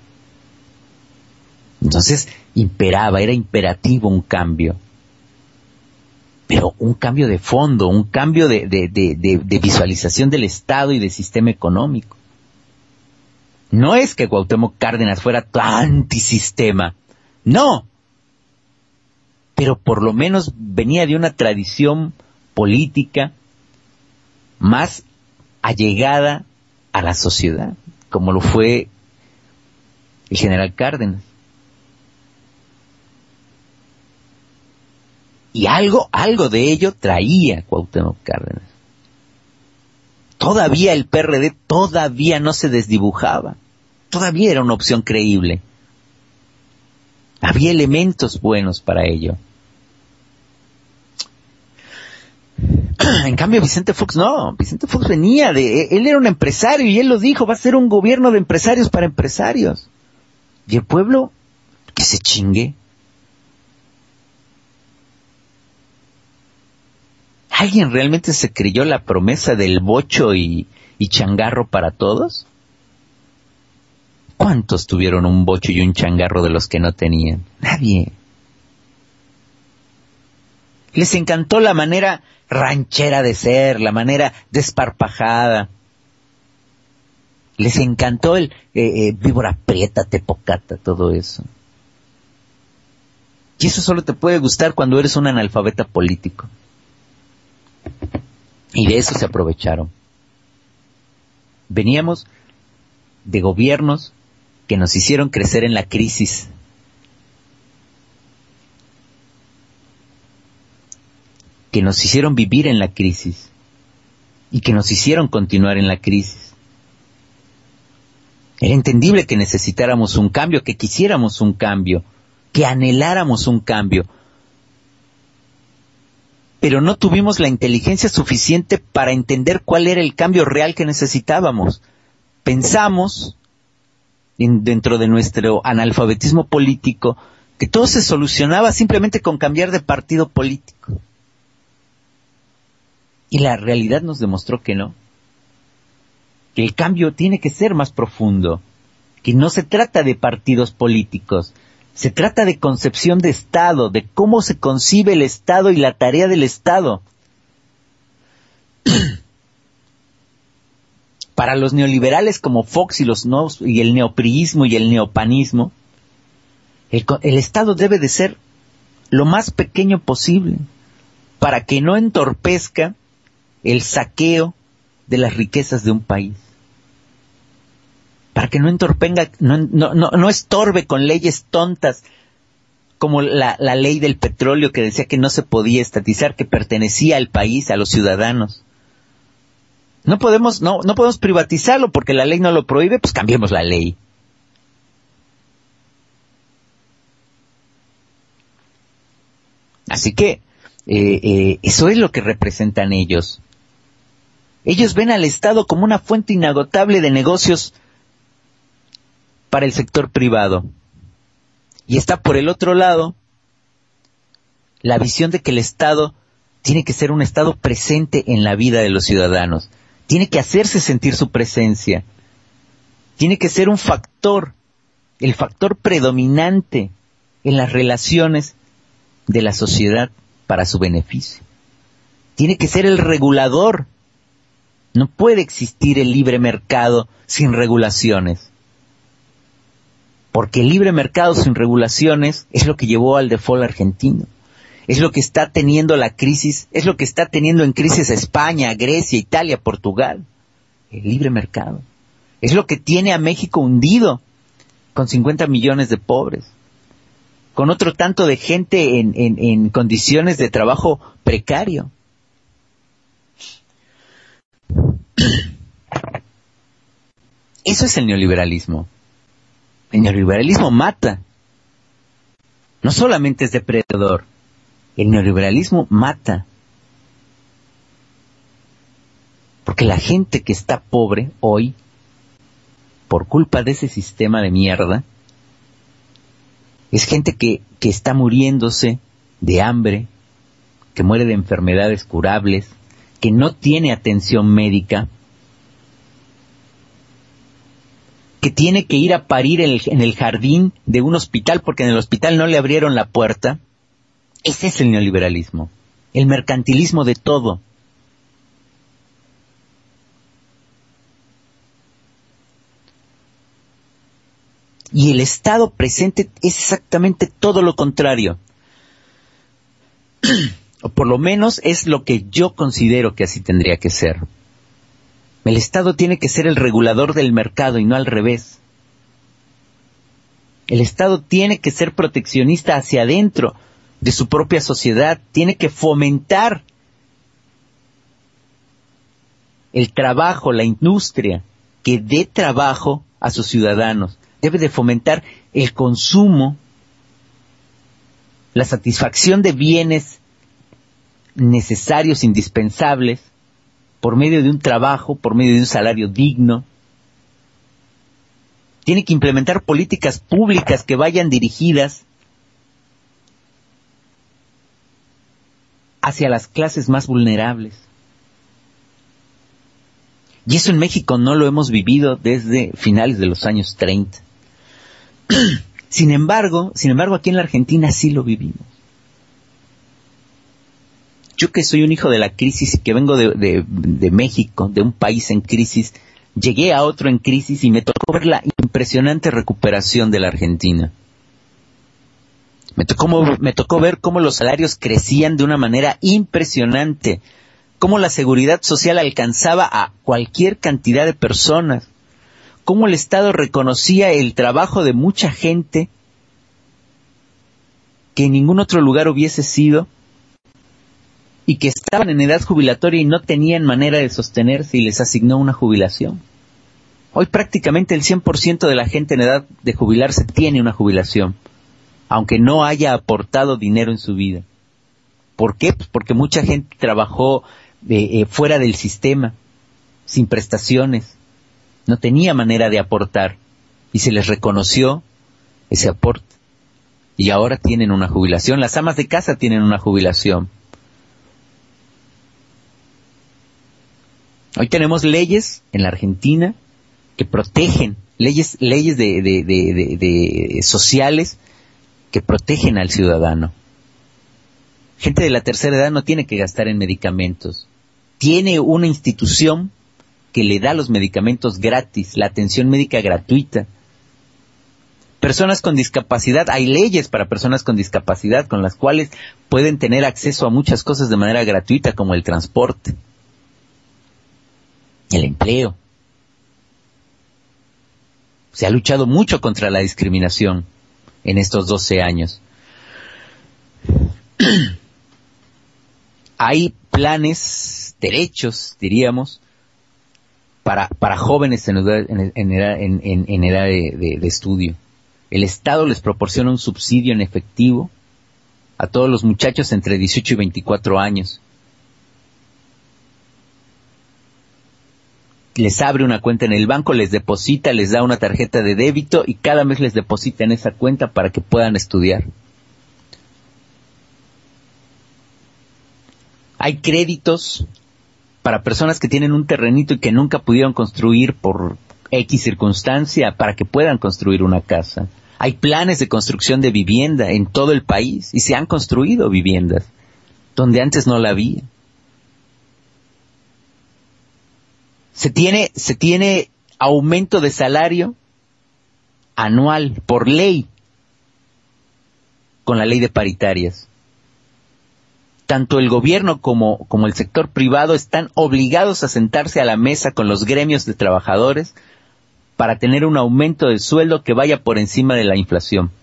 Entonces, imperaba, era imperativo un cambio. Pero un cambio de fondo, un cambio de, de, de, de, de visualización del Estado y del sistema económico. No es que Cuauhtémoc Cárdenas fuera antisistema, no. Pero por lo menos venía de una tradición política más allegada a la sociedad, como lo fue el general Cárdenas. Y algo, algo de ello traía Cuauhtémoc Cárdenas. Todavía el P R D todavía no se desdibujaba. Todavía era una opción creíble. Había elementos buenos para ello. En cambio, Vicente Fox no. Vicente Fox venía de... Él era un empresario y él lo dijo, va a ser un gobierno de empresarios para empresarios. Y el pueblo, que se chingue. ¿Alguien realmente se creyó la promesa del bocho y, y changarro para todos? ¿Cuántos tuvieron un bocho y un changarro de los que no tenían? Nadie. Les encantó la manera ranchera de ser, la manera desparpajada. Les encantó el eh, eh, víbora prieta, tepocata, todo eso. Y eso solo te puede gustar cuando eres un analfabeta político. Y de eso se aprovecharon. Veníamos de gobiernos que nos hicieron crecer en la crisis. Que nos hicieron vivir en la crisis. Y que nos hicieron continuar en la crisis. Era entendible que necesitáramos un cambio, que quisiéramos un cambio, que anheláramos un cambio. Pero no tuvimos la inteligencia suficiente para entender cuál era el cambio real que necesitábamos. Pensamos, en, dentro de nuestro analfabetismo político, que todo se solucionaba simplemente con cambiar de partido político. Y la realidad nos demostró que no. Que el cambio tiene que ser más profundo. Que no se trata de partidos políticos. Se trata de concepción de Estado, de cómo se concibe el Estado y la tarea del Estado. Para los neoliberales como Fox y los no, y el neopriismo y el neopanismo, el, el Estado debe de ser lo más pequeño posible para que no entorpezca el saqueo de las riquezas de un país. Para que no entorpenga, no, no, no, no estorbe con leyes tontas como la, la ley del petróleo que decía que no se podía estatizar, que pertenecía al país, a los ciudadanos. No podemos, no, no podemos privatizarlo porque la ley no lo prohíbe, pues cambiemos la ley. Así que eh, eh, eso es lo que representan ellos. Ellos ven al Estado como una fuente inagotable de negocios para el sector privado. Y está por el otro lado la visión de que el Estado tiene que ser un Estado presente en la vida de los ciudadanos. Tiene que hacerse sentir su presencia. Tiene que ser un factor, el factor predominante en las relaciones de la sociedad para su beneficio. Tiene que ser el regulador. No puede existir el libre mercado sin regulaciones. Porque el libre mercado sin regulaciones es lo que llevó al default argentino. Es lo que está teniendo la crisis, es lo que está teniendo en crisis España, Grecia, Italia, Portugal. El libre mercado. Es lo que tiene a México hundido con cincuenta millones de pobres. Con otro tanto de gente en, en, en condiciones de trabajo precario. Eso es el neoliberalismo. El neoliberalismo mata. No solamente es depredador. El neoliberalismo mata. Porque la gente que está pobre hoy, por culpa de ese sistema de mierda, es gente que, que está muriéndose de hambre, que muere de enfermedades curables, que no tiene atención médica, que tiene que ir a parir en el, en el jardín de un hospital porque en el hospital no le abrieron la puerta. Ese es el neoliberalismo, el mercantilismo de todo. Y el Estado presente es exactamente todo lo contrario. O por lo menos es lo que yo considero que así tendría que ser. El Estado tiene que ser el regulador del mercado y no al revés. El Estado tiene que ser proteccionista hacia adentro de su propia sociedad, tiene que fomentar el trabajo, la industria, que dé trabajo a sus ciudadanos. Debe de fomentar el consumo, la satisfacción de bienes necesarios, indispensables, por medio de un trabajo, por medio de un salario digno. Tiene que implementar políticas públicas que vayan dirigidas hacia las clases más vulnerables. Y eso en México no lo hemos vivido desde finales de los años treinta. Sin embargo, sin embargo, aquí en la Argentina sí lo vivimos. Yo que soy un hijo de la crisis y que vengo de, de, de México, de un país en crisis, llegué a otro en crisis y me tocó ver la impresionante recuperación de la Argentina. Me tocó, me tocó ver cómo los salarios crecían de una manera impresionante, cómo la seguridad social alcanzaba a cualquier cantidad de personas, cómo el Estado reconocía el trabajo de mucha gente que en ningún otro lugar hubiese sido, y que estaban en edad jubilatoria y no tenían manera de sostenerse y les asignó una jubilación. Hoy prácticamente el cien por ciento de la gente en edad de jubilarse tiene una jubilación, aunque no haya aportado dinero en su vida. ¿Por qué? Pues porque mucha gente trabajó eh, eh, fuera del sistema, sin prestaciones, no tenía manera de aportar y se les reconoció ese aporte. Y ahora tienen una jubilación. Las amas de casa tienen una jubilación. Hoy tenemos leyes en la Argentina que protegen, leyes, leyes de, de, de, de, de sociales que protegen al ciudadano. Gente de la tercera edad no tiene que gastar en medicamentos. Tiene una institución que le da los medicamentos gratis, la atención médica gratuita. Personas con discapacidad, hay leyes para personas con discapacidad con las cuales pueden tener acceso a muchas cosas de manera gratuita, como el transporte, el empleo. Se ha luchado mucho contra la discriminación en estos doce años. Hay planes, derechos, diríamos, para, para jóvenes en edad, en, en edad, en, en, en edad de, de, de estudio. El Estado les proporciona un subsidio en efectivo a todos los muchachos entre dieciocho y veinticuatro años. Les abre una cuenta en el banco, les deposita, les da una tarjeta de débito y cada mes les deposita en esa cuenta para que puedan estudiar. Hay créditos para personas que tienen un terrenito y que nunca pudieron construir por X circunstancia para que puedan construir una casa. Hay planes de construcción de vivienda en todo el país y se han construido viviendas donde antes no la había. Se tiene, se tiene aumento de salario anual por ley con la ley de paritarias. Tanto el gobierno como, como el sector privado están obligados a sentarse a la mesa con los gremios de trabajadores para tener un aumento de sueldo que vaya por encima de la inflación.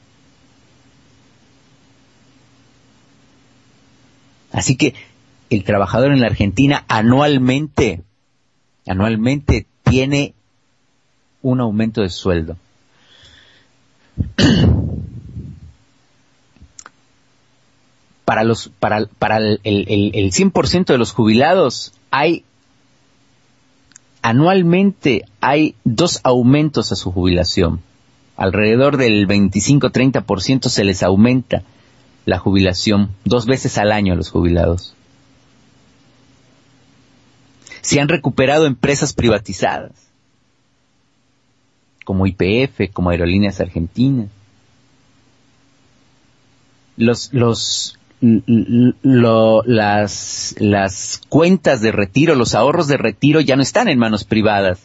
Así que el trabajador en la Argentina anualmente, anualmente tiene un aumento de sueldo. Para los, para, para el, el, el cien por ciento de los jubilados hay, anualmente hay dos aumentos a su jubilación. Alrededor del veinticinco a treinta por ciento se les aumenta la jubilación, dos veces al año a los jubilados. Se han recuperado empresas privatizadas, como Y P F, como Aerolíneas Argentinas. Los, los, lo, las, las cuentas de retiro, los ahorros de retiro ya no están en manos privadas.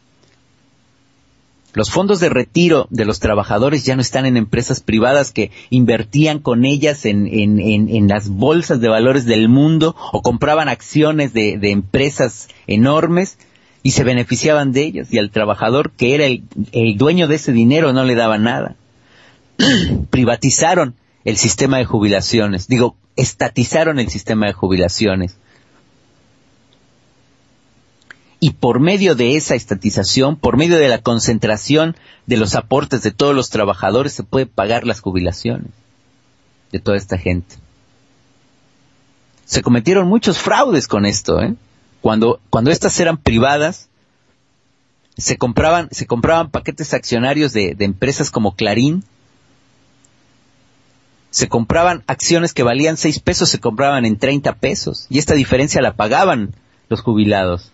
Los fondos de retiro de los trabajadores ya no están en empresas privadas que invertían con ellas en, en, en, en las bolsas de valores del mundo o compraban acciones de, de empresas enormes y se beneficiaban de ellas, y al trabajador, que era el, el dueño de ese dinero, no le daba nada. Privatizaron el sistema de jubilaciones. Digo, estatizaron el sistema de jubilaciones. Y por medio de esa estatización, por medio de la concentración de los aportes de todos los trabajadores, se puede pagar las jubilaciones de toda esta gente. Se cometieron muchos fraudes con esto, ¿eh? Cuando, cuando estas eran privadas, se compraban, se compraban paquetes accionarios de, de empresas como Clarín, se compraban acciones que valían seis pesos, se compraban en treinta pesos, y esta diferencia la pagaban los jubilados.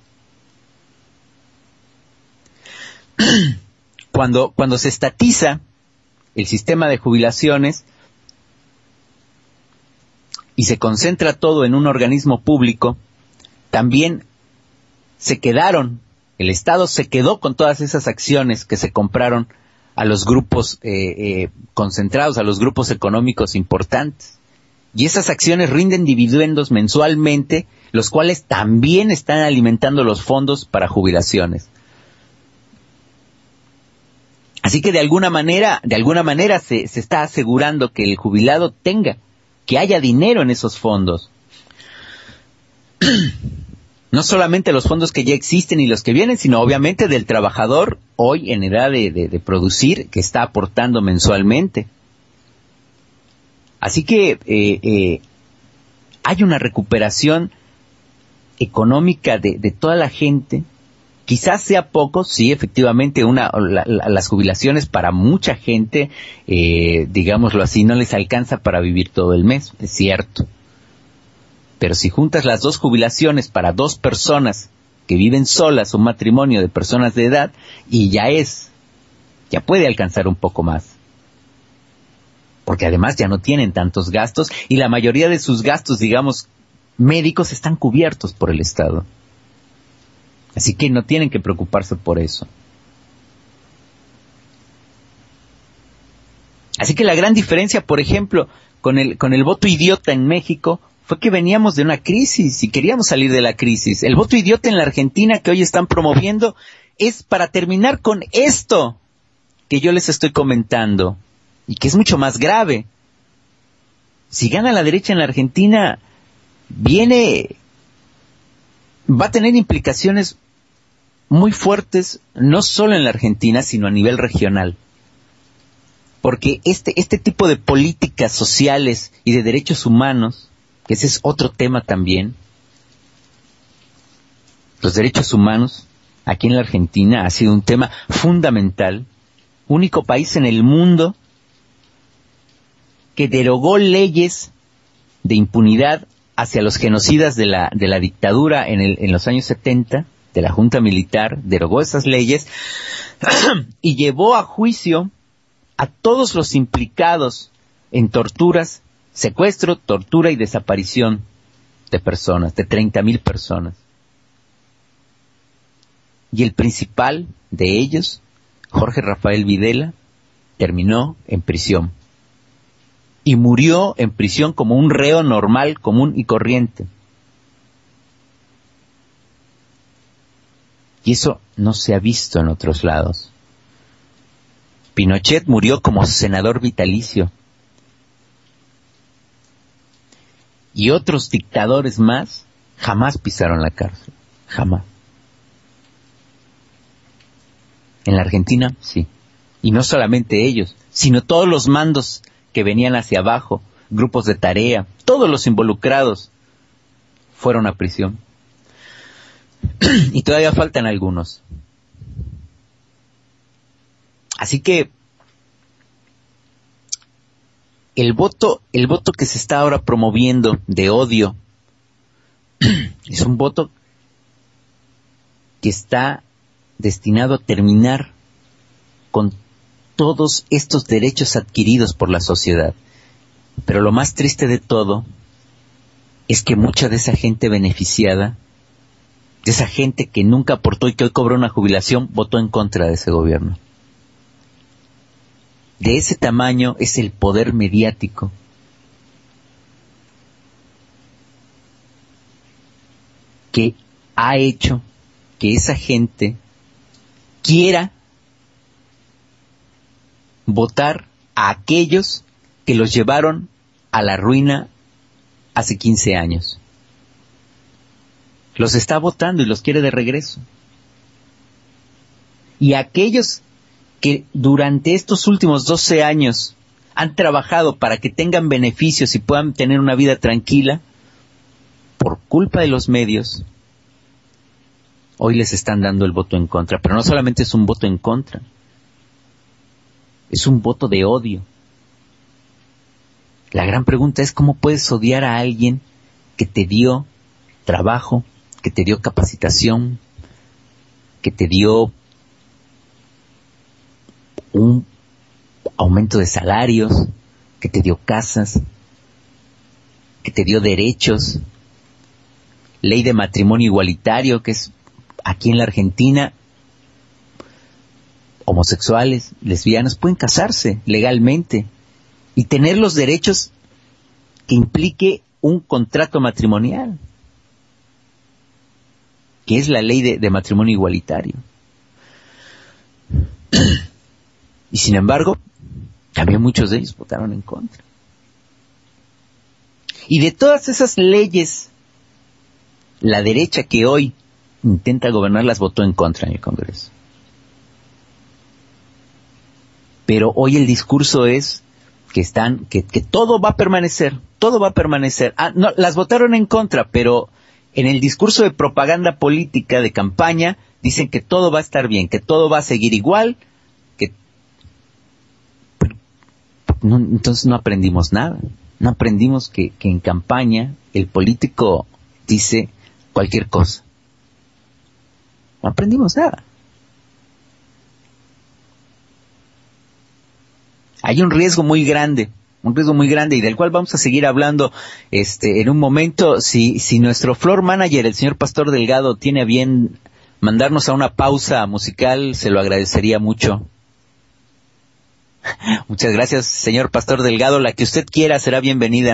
Cuando, cuando se estatiza el sistema de jubilaciones y se concentra todo en un organismo público, también se quedaron, el Estado se quedó con todas esas acciones que se compraron a los grupos eh, eh, concentrados, a los grupos económicos importantes. Y esas acciones rinden dividendos mensualmente, los cuales también están alimentando los fondos para jubilaciones. Así que de alguna manera, de alguna manera se, se está asegurando que el jubilado tenga, que haya dinero en esos fondos. No solamente los fondos que ya existen y los que vienen, sino obviamente del trabajador hoy en edad de, de, de producir, que está aportando mensualmente. Así que eh, eh, hay una recuperación económica de, de toda la gente. Quizás sea poco, sí, efectivamente, una, la, la, las jubilaciones para mucha gente, eh, digámoslo así, no les alcanza para vivir todo el mes, es cierto. Pero si juntas las dos jubilaciones para dos personas que viven solas, un matrimonio de personas de edad, y ya es, ya puede alcanzar un poco más. Porque además ya no tienen tantos gastos, y la mayoría de sus gastos, digamos, médicos están cubiertos por el Estado. Así que no tienen que preocuparse por eso. Así que la gran diferencia, por ejemplo, con el, con el voto idiota en México, fue que veníamos de una crisis y queríamos salir de la crisis. El voto idiota en la Argentina que hoy están promoviendo es para terminar con esto que yo les estoy comentando y que es mucho más grave. Si gana la derecha en la Argentina, viene... va a tener implicaciones muy fuertes, no solo en la Argentina, sino a nivel regional. Porque este, este tipo de políticas sociales y de derechos humanos, que ese es otro tema también, los derechos humanos aquí en la Argentina ha sido un tema fundamental, único país en el mundo que derogó leyes de impunidad hacia los genocidas de la, de la dictadura en, el, en los años setenta, de la Junta Militar, derogó esas leyes y llevó a juicio a todos los implicados en torturas, secuestro, tortura y desaparición de personas, de treinta mil personas. Y el principal de ellos, Jorge Rafael Videla, terminó en prisión. Y murió en prisión como un reo normal, común y corriente. Y eso no se ha visto en otros lados. Pinochet murió como senador vitalicio. Y otros dictadores más jamás pisaron la cárcel. Jamás. En la Argentina, sí. Y no solamente ellos, sino todos los mandos que venían hacia abajo, grupos de tarea, todos los involucrados fueron a prisión. Y todavía faltan algunos. Así que el voto, el voto que se está ahora promoviendo de odio es un voto que está destinado a terminar con todos estos derechos adquiridos por la sociedad. Pero lo más triste de todo es que mucha de esa gente beneficiada, de esa gente que nunca aportó y que hoy cobró una jubilación, votó en contra de ese gobierno. De ese tamaño es el poder mediático que ha hecho que esa gente quiera votar a aquellos que los llevaron a la ruina hace quince años. Los está votando y los quiere de regreso. Y aquellos que durante estos últimos doce años han trabajado para que tengan beneficios y puedan tener una vida tranquila, por culpa de los medios, hoy les están dando el voto en contra. Pero no solamente es un voto en contra, es un voto de odio. La gran pregunta es: ¿cómo puedes odiar a alguien que te dio trabajo, que te dio capacitación, que te dio un aumento de salarios, que te dio casas, que te dio derechos, ley de matrimonio igualitario, que es aquí en la Argentina, homosexuales, lesbianas pueden casarse legalmente y tener los derechos que implique un contrato matrimonial, que es la ley de, de matrimonio igualitario? Y sin embargo, también muchos de ellos votaron en contra. Y de todas esas leyes, la derecha que hoy intenta gobernarlas votó en contra en el Congreso. Pero hoy el discurso es que están, que, que todo va a permanecer, todo va a permanecer. Ah, no, las votaron en contra, pero en el discurso de propaganda política de campaña dicen que todo va a estar bien, que todo va a seguir igual, que no, entonces no aprendimos nada. No aprendimos que, que en campaña el político dice cualquier cosa. No aprendimos nada. Hay un riesgo muy grande, un riesgo muy grande y del cual vamos a seguir hablando este en un momento. Si, si nuestro floor manager, el señor Pastor Delgado, tiene a bien mandarnos a una pausa musical, se lo agradecería mucho. Muchas gracias, señor Pastor Delgado. La que usted quiera será bienvenida.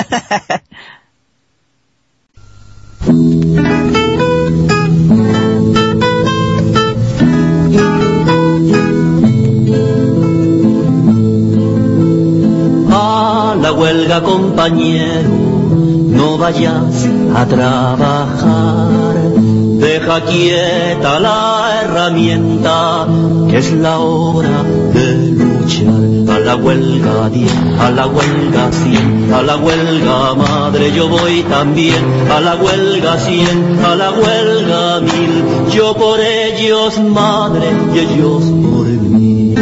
A la huelga, compañero, no vayas a trabajar. Deja quieta la herramienta, que es la hora de luchar. A la huelga diez, a la huelga cien, a la huelga madre yo voy también. A la huelga cien, a la huelga mil, yo por ellos madre y ellos por mí.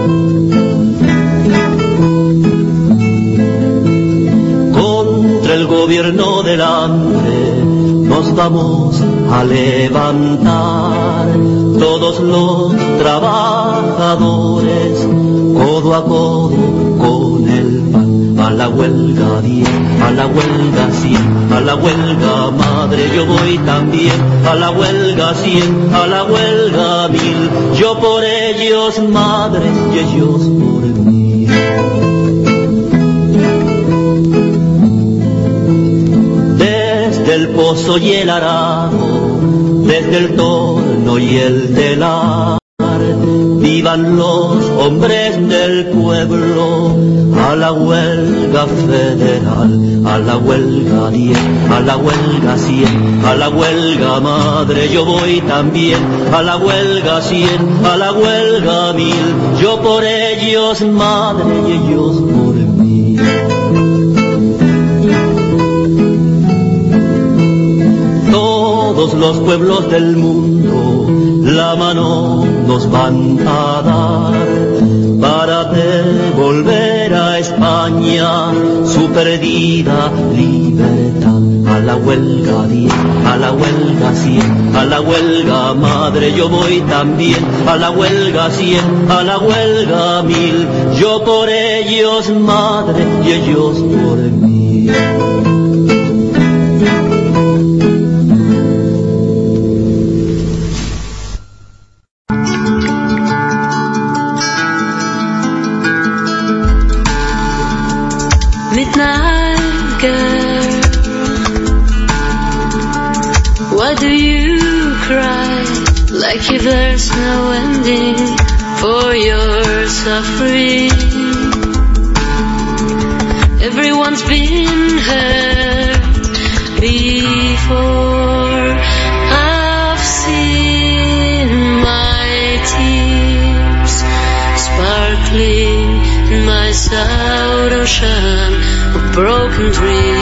Contra el gobierno del hambre nos vamos a levantar, todos los trabajadores, codo a codo con el pan. A la huelga diez, a la huelga cien, a la huelga madre yo voy también. A la huelga cien, a la huelga mil, yo por ellos madre y ellos por mí. Desde el pozo y el arado, desde el torno y el telar, vivan los hombres del pueblo. A la huelga federal, a la huelga diez, a la huelga cien, a la huelga madre yo voy también. A la huelga cien, a la huelga mil, yo por ellos madre y ellos por mí. Todos los pueblos del mundo la mano nos van a dar para devolver a España su perdida libertad. A la huelga diez, a la huelga cien, a la huelga madre yo voy también. A la huelga cien, a la huelga mil, yo por ellos madre y ellos por mí. Midnight girl, why do you cry like if there's no ending for your suffering? out ocean of broken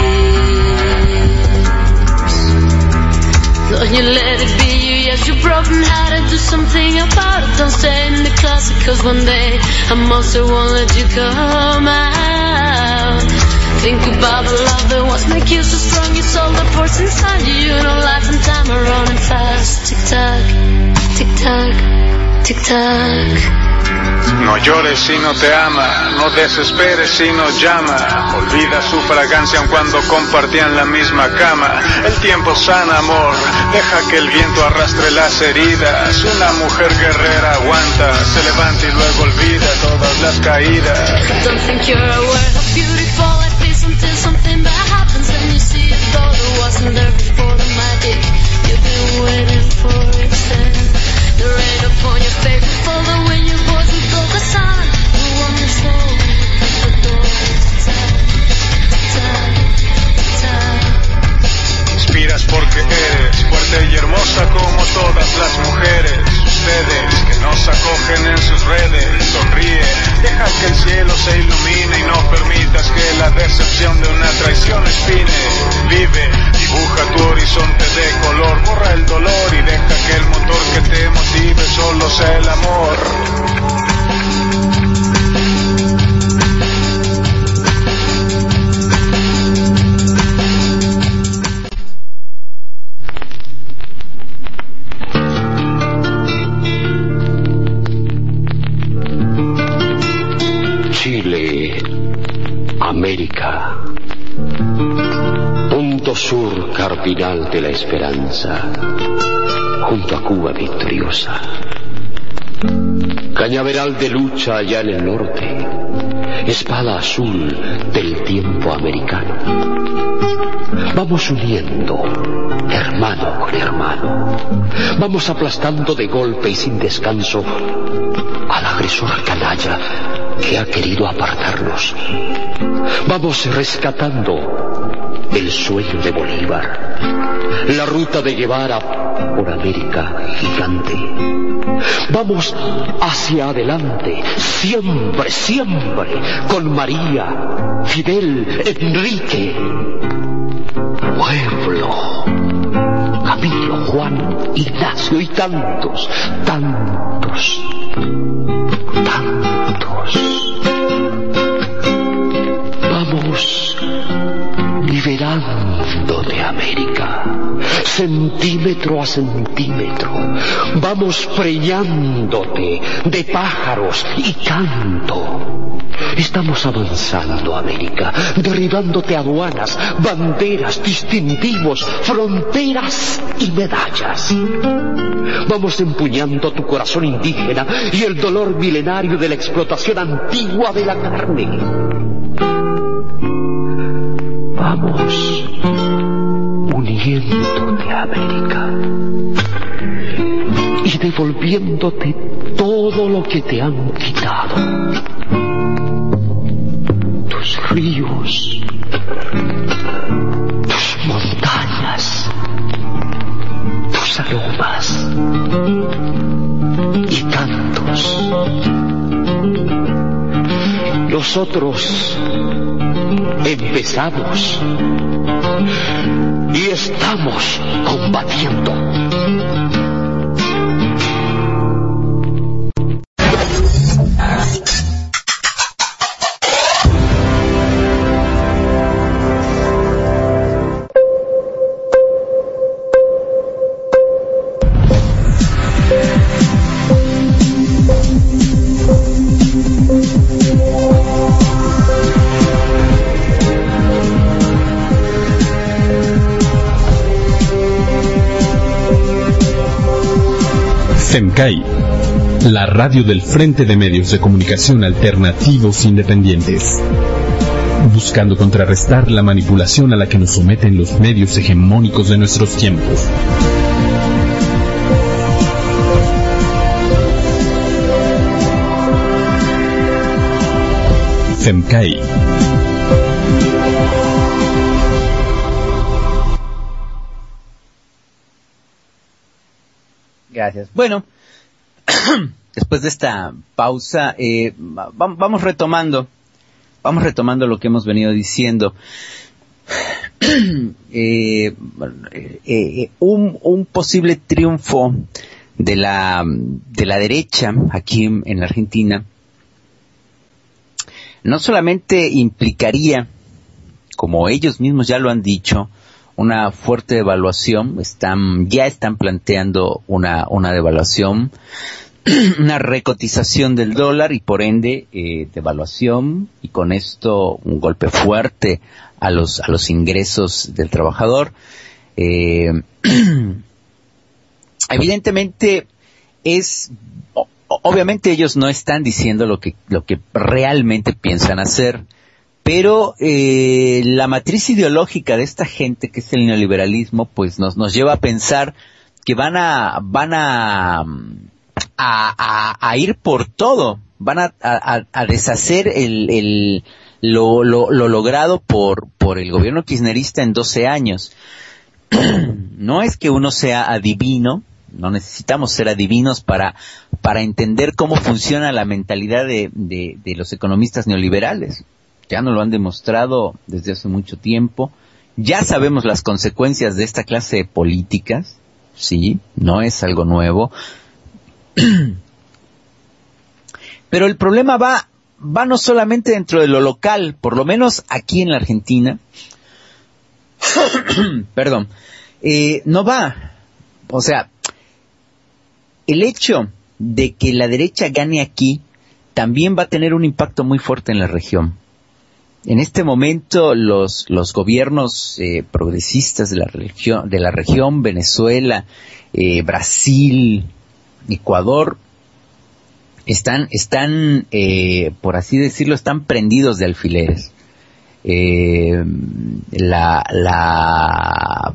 dreams. Don't you let it be you, yes, you're broken hearted, do something about it. Don't stay in the closet, cause one day a monster won't let you come out. Think about the love that once make you so strong, you sold the force inside you. You know life and time are running fast. Tick tock, tick tock, tick tock. No llores si no te ama, no desesperes si no llama. Olvida su fragancia aun cuando compartían la misma cama. El tiempo sana, amor, deja que el viento arrastre las heridas. Una mujer guerrera aguanta, se levanta y luego olvida todas las caídas. Don't think you're aware how beautiful life is until something bad happens and you see it though it wasn't there before the magic you've been waiting for it. The rain upon your face before the wind, your voice until the sun. The one that's home at the door. Time, time, time. Inspiras porque eres fuerte y hermosa como todas las mujeres. Ustedes que nos acogen en sus redes, sonríe, deja que el cielo se ilumine y no permitas que la decepción de una traición espine. Vive, dibuja tu horizonte de color, borra el dolor y deja que el motor que te motive solo sea el amor. Chile, América, punto sur cardinal de la esperanza, junto a Cuba victoriosa. Cañaveral de lucha allá en el norte, espada azul del tiempo americano. Vamos uniendo, hermano con hermano. Vamos aplastando de golpe y sin descanso al agresor canalla que ha querido apartarnos. Vamos rescatando el sueño de Bolívar, la ruta de Guevara por América gigante. Vamos hacia adelante, siempre, siempre, con María, Fidel, Enrique. Pueblo, Camilo, Juan, Ignacio y tantos, tantos, tantos. Vamos liberando de América, centímetro a centímetro. Vamos preñándote de pájaros y canto. Estamos avanzando, América, derribándote aduanas, banderas, distintivos, fronteras y medallas. Vamos empuñando tu corazón indígena y el dolor milenario de la explotación antigua de la carne. Vamos uniéndote, América, y devolviéndote todo lo que te han quitado. Tus ríos, tus montañas, tus aromas y cantos. Nosotros empezamos y estamos combatiendo. FEMCAI, la radio del Frente de Medios de Comunicación Alternativos Independientes, buscando contrarrestar la manipulación a la que nos someten los medios hegemónicos de nuestros tiempos. FEMCAI. Gracias. Bueno, después de esta pausa, eh, va- vamos retomando vamos retomando lo que hemos venido diciendo. eh, eh, eh, un, un posible triunfo de la de la derecha aquí en, en Argentina no solamente implicaría, como ellos mismos ya lo han dicho, una fuerte devaluación, están ya están planteando una una devaluación, una recotización del dólar y por ende eh, devaluación, y con esto un golpe fuerte a los a los ingresos del trabajador. Eh, evidentemente es obviamente ellos no están diciendo lo que lo que realmente piensan hacer, pero eh, la matriz ideológica de esta gente, que es el neoliberalismo, pues nos nos lleva a pensar que van a van a a, a, a ir por todo, van a, a, a deshacer el, el lo, lo, lo logrado por por el gobierno kirchnerista en doce años. No es que uno sea adivino, no necesitamos ser adivinos para para entender cómo funciona la mentalidad de, de, de los economistas neoliberales. Ya nos lo han demostrado desde hace mucho tiempo. Ya sabemos las consecuencias de esta clase de políticas, sí, no es algo nuevo. Pero el problema va va no solamente dentro de lo local, por lo menos aquí en la Argentina, perdón, eh, no va, o sea, el hecho de que la derecha gane aquí también va a tener un impacto muy fuerte en la región. En este momento los los gobiernos eh, progresistas de la región, de la región, Venezuela, eh, Brasil, Ecuador, están, están eh, por así decirlo, están prendidos de alfileres. Eh, la, la,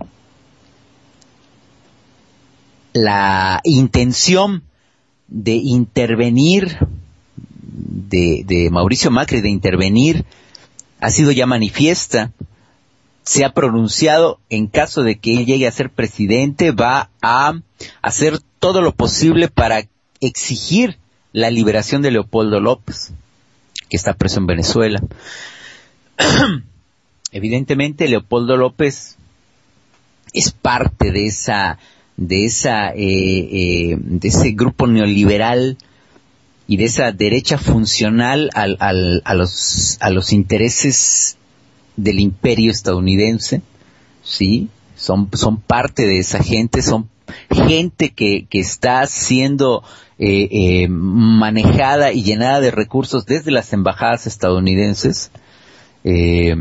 la intención de intervenir, de, de Mauricio Macri, de intervenir, ha sido ya manifiesta. Se ha pronunciado, en caso de que él llegue a ser presidente, va a hacer todo lo posible para exigir la liberación de Leopoldo López, que está preso en Venezuela. Evidentemente, Leopoldo López es parte de esa, de esa, eh, eh, de ese grupo neoliberal y de esa derecha funcional al, al, a los, a los intereses del imperio estadounidense, sí, son, son parte de esa gente, son gente que, que está siendo eh, eh, manejada y llenada de recursos desde las embajadas estadounidenses, eh,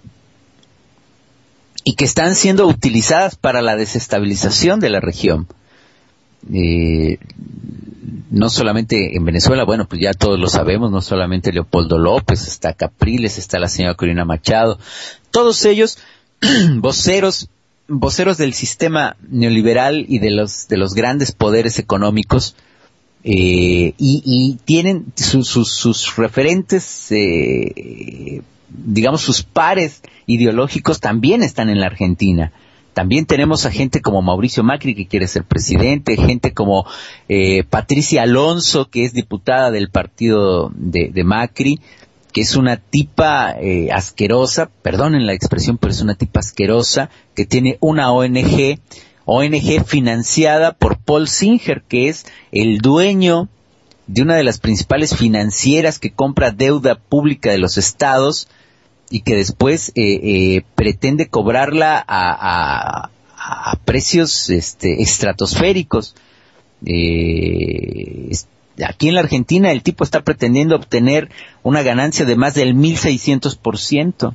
y que están siendo utilizadas para la desestabilización de la región. Eh, no solamente en Venezuela, bueno, pues ya todos lo sabemos, no solamente Leopoldo López, está Capriles, está la señora Corina Machado, todos ellos voceros, voceros del sistema neoliberal y de los de los grandes poderes económicos, eh, y, y tienen su, su, sus referentes, eh, digamos sus pares ideológicos también están en la Argentina. También tenemos a gente como Mauricio Macri, que quiere ser presidente, gente como eh, Patricia Alonso, que es diputada del partido de, de Macri, que es una tipa eh, asquerosa, perdonen la expresión, pero es una tipa asquerosa, que tiene una O N G, O N G financiada por Paul Singer, que es el dueño de una de las principales financieras que compra deuda pública de los estados, y que después eh, eh, pretende cobrarla a, a, a precios este, estratosféricos. Eh, aquí en la Argentina el tipo está pretendiendo obtener una ganancia de más del mil seiscientos por ciento.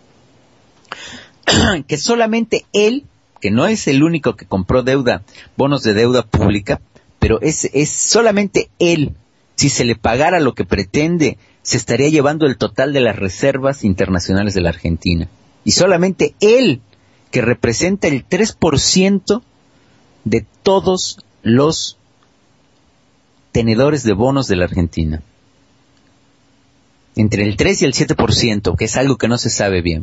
Que solamente él, que no es el único que compró deuda, bonos de deuda pública, pero es, es solamente él, si se le pagara lo que pretende, se estaría llevando el total de las reservas internacionales de la Argentina. Y solamente él, que representa el tres por ciento de todos los tenedores de bonos de la Argentina. Entre el tres y el siete por ciento, que es algo que no se sabe bien.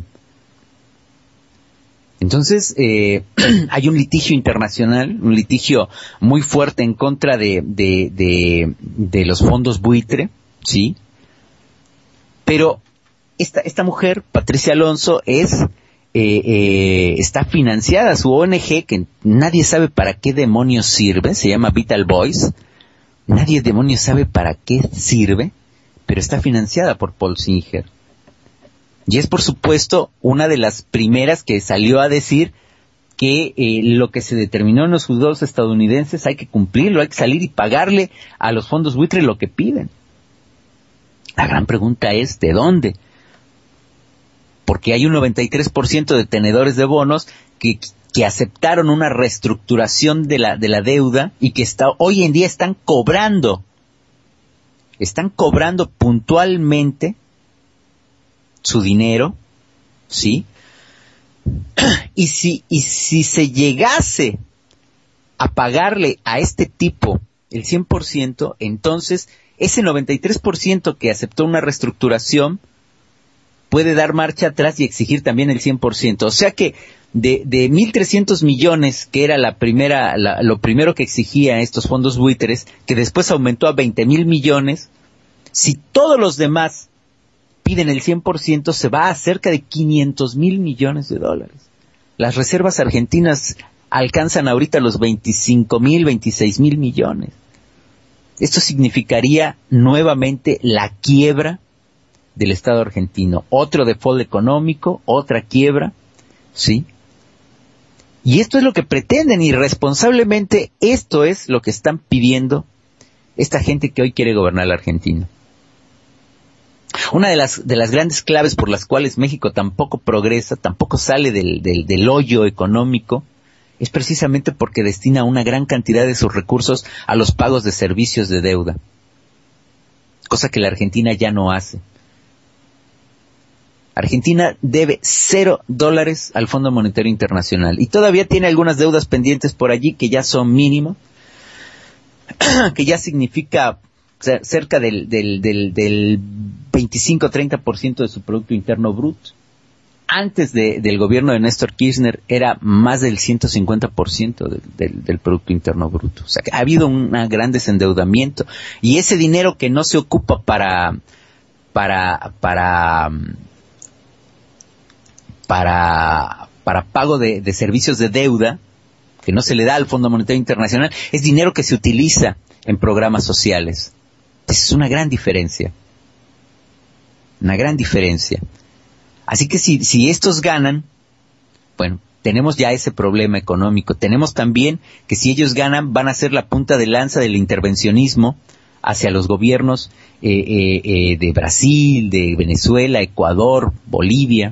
Entonces, eh, hay un litigio internacional, un litigio muy fuerte en contra de, de, de, de los fondos buitre, ¿sí? Pero esta, esta mujer, Patricia Alonso, es eh, eh, está financiada, su O N G, que nadie sabe para qué demonios sirve, se llama Vital Voice, nadie demonios sabe para qué sirve, pero está financiada por Paul Singer. Y es, por supuesto, una de las primeras que salió a decir que eh, lo que se determinó en los juzgados estadounidenses hay que cumplirlo, hay que salir y pagarle a los fondos buitre lo que piden. La gran pregunta es, ¿de dónde? Porque hay un noventa y tres por ciento de tenedores de bonos que, que aceptaron una reestructuración de la, de la deuda y que está, hoy en día están cobrando, están cobrando puntualmente su dinero, ¿sí? Y si, y si se llegase a pagarle a este tipo el cien por ciento, entonces ese noventa y tres por ciento que aceptó una reestructuración puede dar marcha atrás y exigir también el cien por ciento. O sea que de, de mil trescientos millones, que era la primera, la, lo primero que exigía estos fondos buitres, que después aumentó a veinte mil millones, si todos los demás piden el cien por ciento, se va a cerca de quinientos mil millones de dólares. Las reservas argentinas alcanzan ahorita los veinticinco mil, veintiséis mil millones. Esto significaría nuevamente la quiebra del Estado argentino. Otro default económico, otra quiebra, ¿sí? Y esto es lo que pretenden, irresponsablemente, esto es lo que están pidiendo esta gente que hoy quiere gobernar la Argentina. Una de las, de las grandes claves por las cuales México tampoco progresa, tampoco sale del, del, del hoyo económico, es precisamente porque destina una gran cantidad de sus recursos a los pagos de servicios de deuda, cosa que la Argentina ya no hace. Argentina debe cero dólares al Fondo Monetario Internacional y todavía tiene algunas deudas pendientes por allí que ya son mínimas, que ya significa cerca del, del, del, del veinticinco a treinta por ciento de su Producto Interno Bruto. Antes de, del gobierno de Néstor Kirchner era más del ciento cincuenta por ciento del, del, del Producto Interno Bruto. O sea que ha habido un gran desendeudamiento y ese dinero que no se ocupa para para para para, para pago de, de servicios de deuda, que no se le da al Fondo Monetario Internacional, es dinero que se utiliza en programas sociales. Esa es una gran diferencia. Una gran diferencia. Así que si, si estos ganan, bueno, tenemos ya ese problema económico. Tenemos también que si ellos ganan, van a ser la punta de lanza del intervencionismo hacia los gobiernos eh, eh, eh, de Brasil, de Venezuela, Ecuador, Bolivia.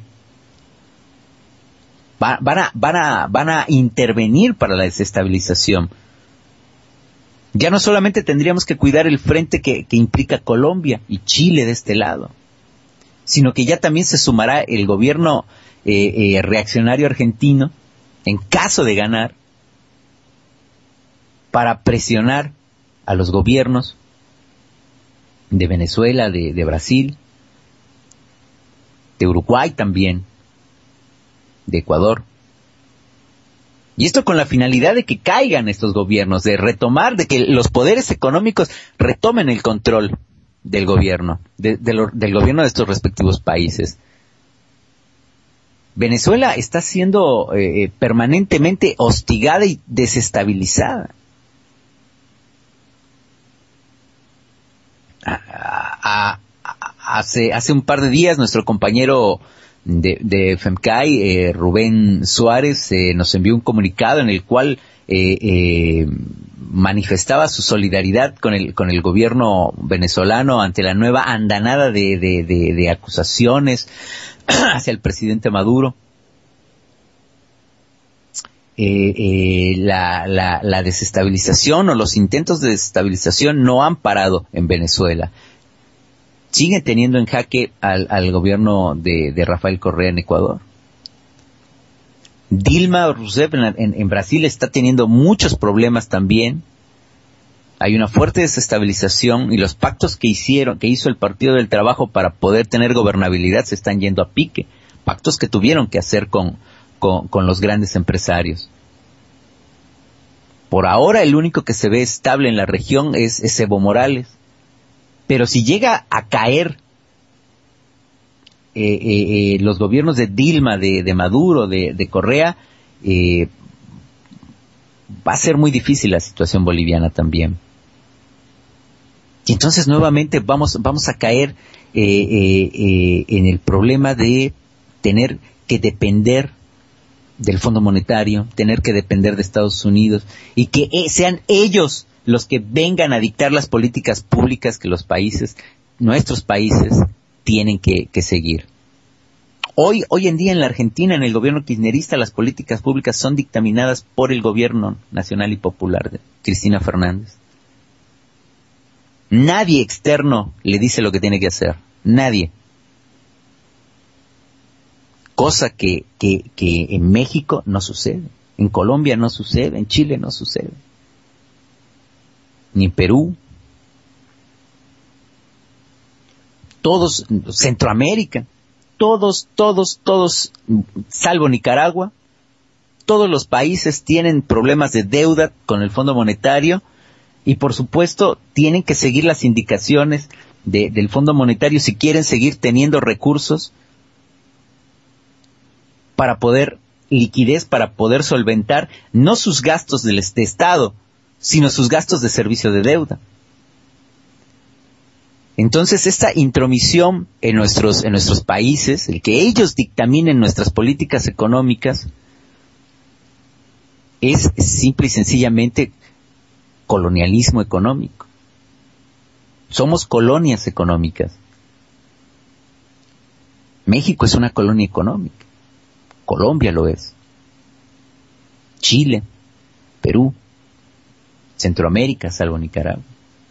Va, van, a, van, a, van a intervenir para la desestabilización. Ya no solamente tendríamos que cuidar el frente que, que implica Colombia y Chile de este lado, sino que ya también se sumará el gobierno eh, eh, reaccionario argentino, en caso de ganar, para presionar a los gobiernos de Venezuela, de, de Brasil, de Uruguay también, de Ecuador. Y esto con la finalidad de que caigan estos gobiernos, de retomar, de que los poderes económicos retomen el control del gobierno, de, de lo, del gobierno de estos respectivos países. Venezuela está siendo eh, permanentemente hostigada y desestabilizada. A, a, a, hace, hace un par de días nuestro compañero de, de FEMCAI, eh, Rubén Suárez, eh, nos envió un comunicado en el cual eh, eh, manifestaba su solidaridad con el con el gobierno venezolano ante la nueva andanada de, de, de, de acusaciones hacia el presidente Maduro. Eh, eh, la, la, la desestabilización o los intentos de desestabilización no han parado en Venezuela. Siguen teniendo en jaque al, al gobierno de, de Rafael Correa en Ecuador. Dilma Rousseff en, en, en Brasil está teniendo muchos problemas también. Hay una fuerte desestabilización y los pactos que hicieron, que hizo el Partido del Trabajo para poder tener gobernabilidad se están yendo a pique. Pactos que tuvieron que hacer con, con, con los grandes empresarios. Por ahora el único que se ve estable en la región es, es Evo Morales. Pero si llega a caer eh, eh, los gobiernos de Dilma, de, de Maduro, de, de Correa, eh, va a ser muy difícil la situación boliviana también. Y entonces nuevamente vamos, vamos a caer eh, eh, eh, en el problema de tener que depender del Fondo Monetario, tener que depender de Estados Unidos, y que eh, sean ellos los que vengan a dictar las políticas públicas que los países, nuestros países, tienen que, que seguir. Hoy, hoy en día en la Argentina, en el gobierno kirchnerista, las políticas públicas son dictaminadas por el gobierno nacional y popular de Cristina Fernández. Nadie externo le dice lo que tiene que hacer. Nadie. Cosa que, que, que en México no sucede. En Colombia no sucede. En Chile no sucede. Ni en Perú. Todos, Centroamérica. Todos, todos, todos, salvo Nicaragua, todos los países tienen problemas de deuda con el Fondo Monetario y, por supuesto, tienen que seguir las indicaciones de, del Fondo Monetario si quieren seguir teniendo recursos para poder, liquidez para poder solventar no sus gastos del de Estado, sino sus gastos de servicio de deuda. Entonces, esta intromisión en nuestros, en nuestros países, el que ellos dictaminen nuestras políticas económicas, es simple y sencillamente colonialismo económico. Somos colonias económicas. México es una colonia económica. Colombia lo es. Chile, Perú, Centroamérica, salvo Nicaragua.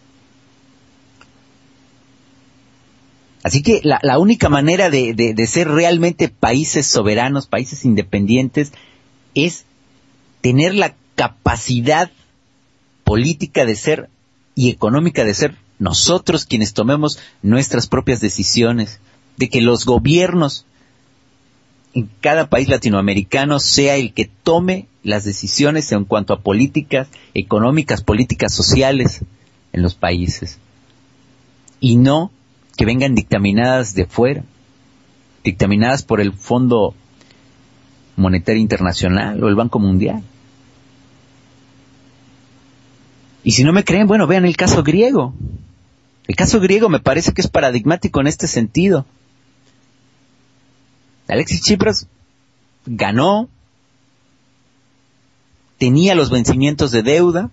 Así que la, la única manera de, de, de ser realmente países soberanos, países independientes, es tener la capacidad política de ser y económica de ser nosotros quienes tomemos nuestras propias decisiones, de que los gobiernos en cada país latinoamericano sea el que tome las decisiones en cuanto a políticas económicas, políticas sociales en los países, y no que vengan dictaminadas de fuera, dictaminadas por el Fondo Monetario Internacional o el Banco Mundial. Y si no me creen, bueno, vean el caso griego. El caso griego me parece que es paradigmático en este sentido. Alexis Tsipras ganó, tenía los vencimientos de deuda,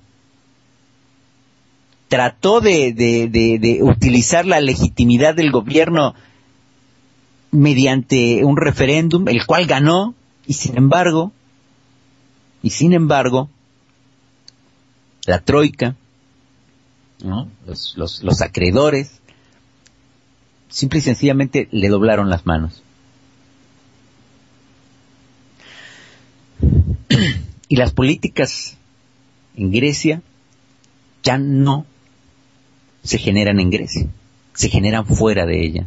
trató de, de, de, de utilizar la legitimidad del gobierno mediante un referéndum, el cual ganó, y sin embargo, y sin embargo, la troika, ¿no? los, los, los acreedores, simple y sencillamente le doblaron las manos. Y las políticas en Grecia ya no se generan en Grecia, se generan fuera de ella.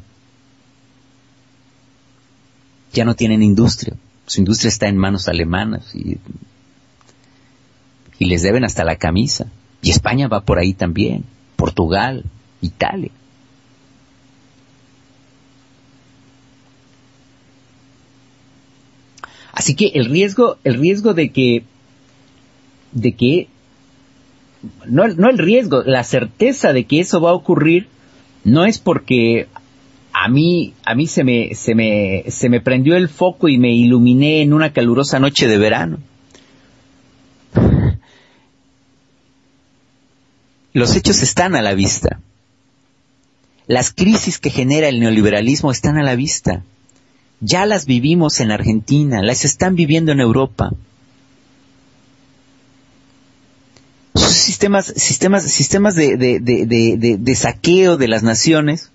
Ya no tienen industria, su industria está en manos alemanas y, y les deben hasta la camisa. Y España va por ahí también, Portugal, Italia. Así que el riesgo, el riesgo de que, de que, no, no el riesgo, la certeza de que eso va a ocurrir, no es porque a mí, a mí se me, se me, se me prendió el foco y me iluminé en una calurosa noche de verano. Los hechos están a la vista. Las crisis que genera el neoliberalismo están a la vista. Ya las vivimos en Argentina, las están viviendo en Europa. Son sistemas, sistemas, sistemas de, de, de, de, de, de saqueo de las naciones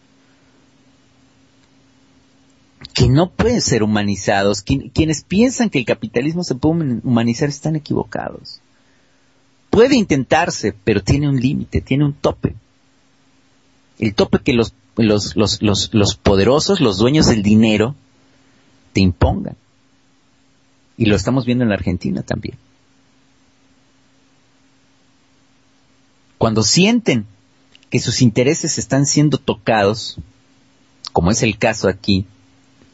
que no pueden ser humanizados. Quien, quienes piensan que el capitalismo se puede humanizar están equivocados. Puede intentarse, pero tiene un límite, tiene un tope. El tope que los, los, los, los, los poderosos, los dueños del dinero, te impongan. Y lo estamos viendo en la Argentina también. Cuando sienten que sus intereses están siendo tocados, como es el caso aquí,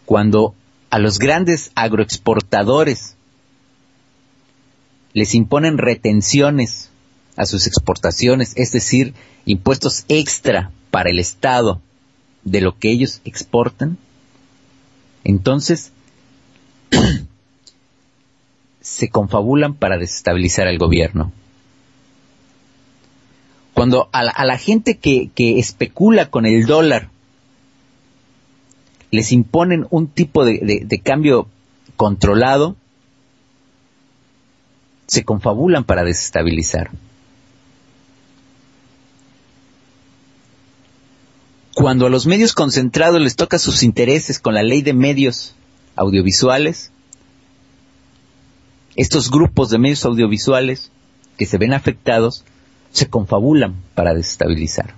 cuando a los grandes agroexportadores les imponen retenciones a sus exportaciones, es decir, impuestos extra para el Estado de lo que ellos exportan, entonces se confabulan para desestabilizar al gobierno. Cuando a la, a la gente que, que especula con el dólar les imponen un tipo de, de, de cambio controlado, se confabulan para desestabilizar. Cuando a los medios concentrados les toca sus intereses con la ley de medios audiovisuales, estos grupos de medios audiovisuales que se ven afectados se confabulan para desestabilizar.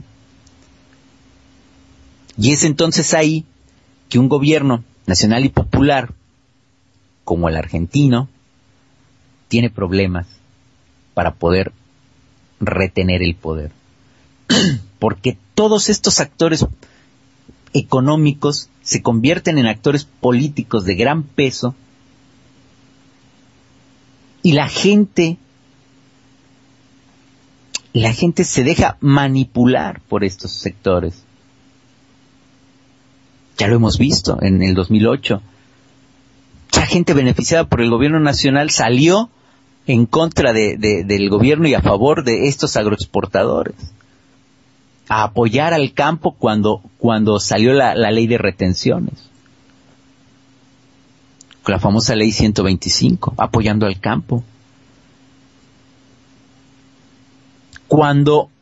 Y es entonces ahí que un gobierno nacional y popular, como el argentino, tiene problemas para poder retener el poder. Porque todos estos actores económicos se convierten en actores políticos de gran peso y la gente, la gente se deja manipular por estos sectores. Ya lo hemos visto en el dos mil ocho. Ya gente beneficiada por el gobierno nacional salió en contra de, de, del gobierno y a favor de estos agroexportadores, a apoyar al campo cuando, cuando salió la, la ley de retenciones, la famosa ley ciento veinticinco, apoyando al campo. Cuando,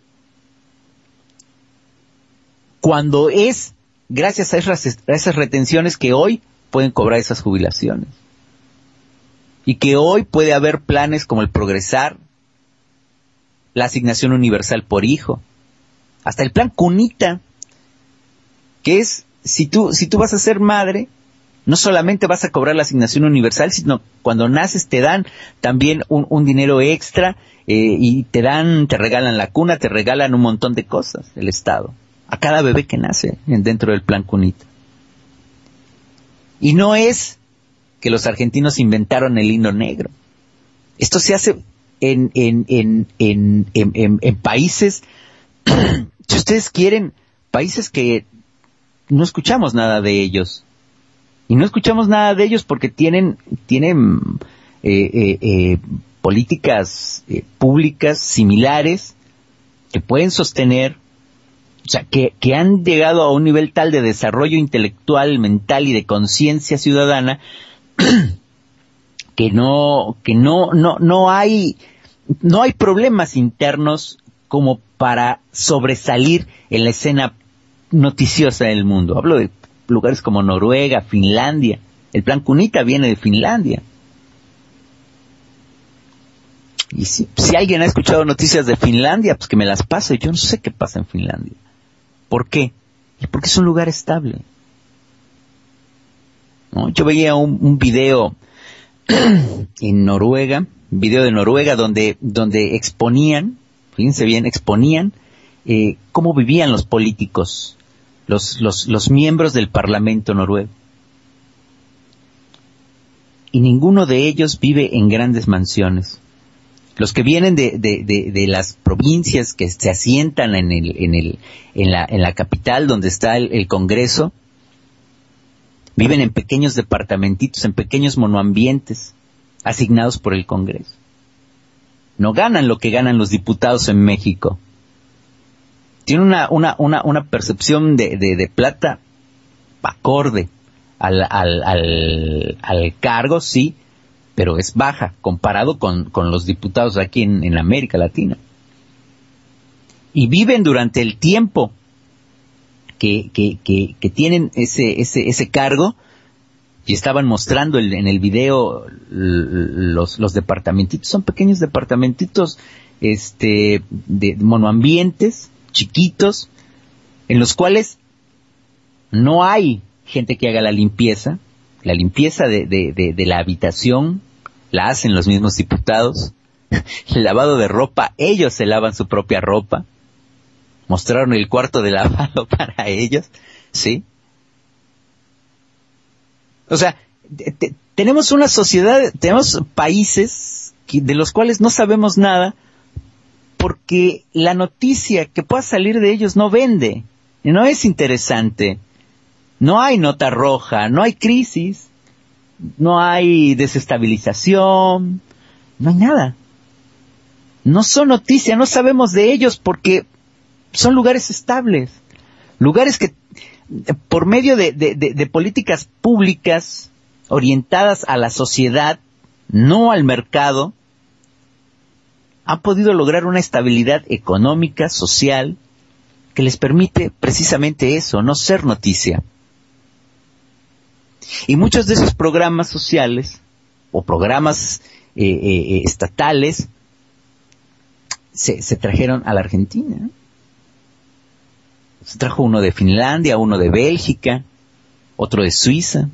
cuando es gracias a esas, a esas retenciones que hoy pueden cobrar esas jubilaciones. Y que hoy puede haber planes como el Progresar, la asignación universal por hijo, hasta el plan Cunita, que es, si tú, si tú vas a ser madre, no solamente vas a cobrar la asignación universal, sino cuando naces te dan también un, un dinero extra, eh, y te dan, te regalan la cuna, te regalan un montón de cosas, el Estado, a cada bebé que nace dentro del plan Cunita. Y no es que los argentinos inventaron el hilo negro. Esto se hace en, en, en, en, en, en, en países, si ustedes quieren, países que no escuchamos nada de ellos. Y no escuchamos nada de ellos porque tienen, tienen eh, eh, eh, políticas eh, públicas similares que pueden sostener, o sea, que, que han llegado a un nivel tal de desarrollo intelectual, mental y de conciencia ciudadana que no, que no, no, no hay, no hay problemas internos como para sobresalir en la escena noticiosa del mundo. Hablo de lugares como Noruega, Finlandia. El plan Cunita viene de Finlandia. Y si, si alguien ha escuchado noticias de Finlandia, pues que me las pase. Yo no sé qué pasa en Finlandia. ¿Por qué? Porque es un lugar estable, ¿no? Yo veía un, un video en Noruega, un video de Noruega donde, donde exponían, fíjense bien, exponían eh, cómo vivían los políticos, los, los, los miembros del Parlamento noruego. Y ninguno de ellos vive en grandes mansiones. Los que vienen de, de, de, de las provincias que se asientan en el, en el, en la, en la capital donde está el, el Congreso, viven en pequeños departamentitos, en pequeños monoambientes, asignados por el Congreso. No ganan lo que ganan los diputados en México. Tienen una, una, una, una percepción de, de, de plata acorde al, al, al, al cargo, sí, pero es baja comparado con, con los diputados aquí en, en América Latina. Y viven durante el tiempo que, que, que, que tienen ese, ese, ese cargo, y estaban mostrando el, en el video los, los departamentitos, son pequeños departamentitos, este, de monoambientes, chiquitos, en los cuales no hay gente que haga la limpieza. La limpieza de, de, de, de la habitación la hacen los mismos diputados. El lavado de ropa, ellos se lavan su propia ropa. Mostraron el cuarto de lavado para ellos, ¿sí? O sea, te, te, tenemos una sociedad, tenemos países que, de los cuales no sabemos nada porque la noticia que pueda salir de ellos no vende, no es interesante. No hay nota roja, no hay crisis, no hay desestabilización, no hay nada. No son noticias, no sabemos de ellos porque son lugares estables, lugares que por medio de, de, de, de políticas públicas orientadas a la sociedad, no al mercado, han podido lograr una estabilidad económica, social, que les permite precisamente eso, no ser noticia. Y muchos de esos programas sociales o programas eh, eh, estatales se, se trajeron a la Argentina. Se trajo uno de Finlandia, uno de Bélgica, otro de Suiza,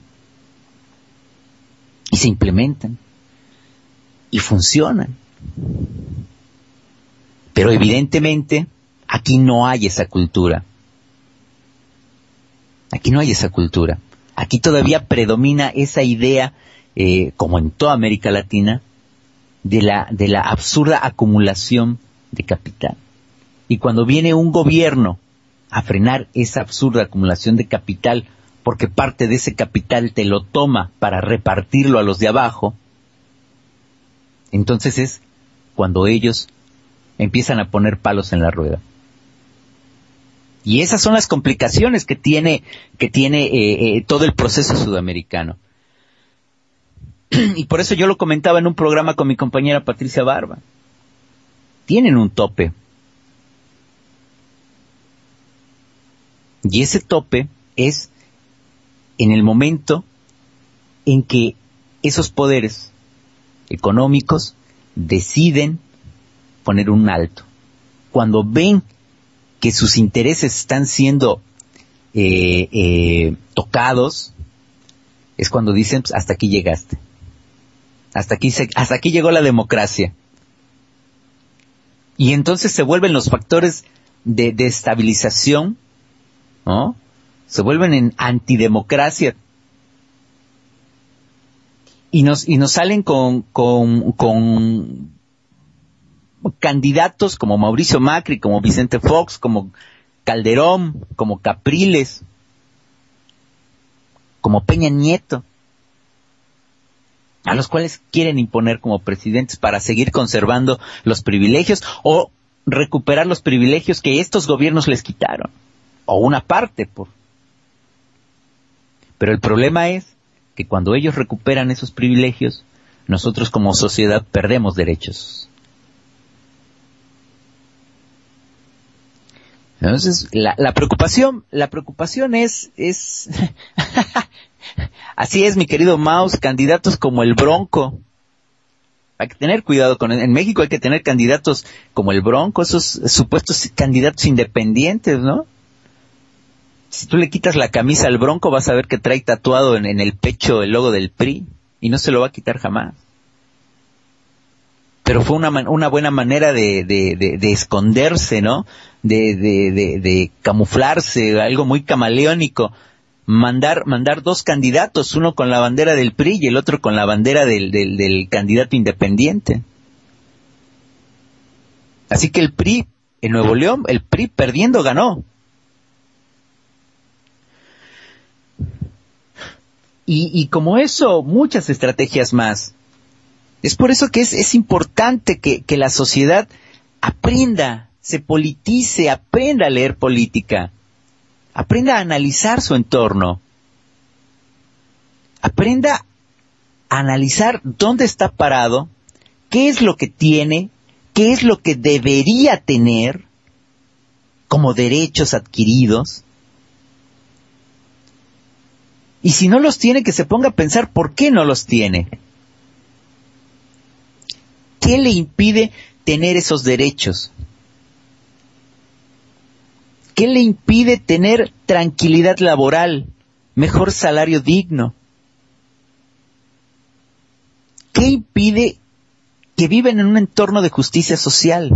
y se implementan y funcionan. Pero evidentemente aquí no hay esa cultura. Aquí no hay esa cultura. Aquí todavía predomina esa idea, eh, como en toda América Latina, de la, de la absurda acumulación de capital. Y cuando viene un gobierno a frenar esa absurda acumulación de capital, porque parte de ese capital te lo toma para repartirlo a los de abajo, entonces es cuando ellos empiezan a poner palos en la rueda. Y esas son las complicaciones que tiene, que tiene eh, eh, todo el proceso sudamericano. Y por eso yo lo comentaba en un programa con mi compañera Patricia Barba. Tienen un tope. Y ese tope es en el momento en que esos poderes económicos deciden poner un alto. Cuando ven que sus intereses están siendo eh, eh, tocados, es cuando dicen, pues, hasta aquí llegaste. Hasta aquí, se, hasta aquí llegó la democracia. Y entonces se vuelven los factores de, de estabilización, ¿no? Se vuelven en antidemocracia. Y nos, y nos salen con, con, con candidatos como Mauricio Macri, como Vicente Fox, como Calderón, como Capriles, como Peña Nieto, a los cuales quieren imponer como presidentes para seguir conservando los privilegios o recuperar los privilegios que estos gobiernos les quitaron, o una parte. por. Pero el problema es que cuando ellos recuperan esos privilegios, nosotros como sociedad perdemos derechos. Entonces, la, la preocupación, la preocupación es, es, así es, mi querido Maus, candidatos como el Bronco. Hay que tener cuidado con, en México hay que tener candidatos como el Bronco, esos supuestos candidatos independientes, ¿no? Si tú le quitas la camisa al Bronco, vas a ver que trae tatuado en, en el pecho el logo del P R I, y no se lo va a quitar jamás. Pero fue una, una buena manera de, de, de, de esconderse, ¿no? De, de, de, de camuflarse, algo muy camaleónico. Mandar, mandar dos candidatos, uno con la bandera del P R I y el otro con la bandera del, del, del candidato independiente. Así que el P R I, en Nuevo León, el P R I perdiendo ganó. Y, y como eso, muchas estrategias más. Es por eso que es, es importante que, que la sociedad aprenda, se politice, aprenda a leer política, aprenda a analizar su entorno, aprenda a analizar dónde está parado, qué es lo que tiene, qué es lo que debería tener como derechos adquiridos. Y si no los tiene, que se ponga a pensar por qué no los tiene. ¿Qué le impide tener esos derechos? ¿Qué le impide tener tranquilidad laboral, mejor salario digno? ¿Qué impide que vivan en un entorno de justicia social,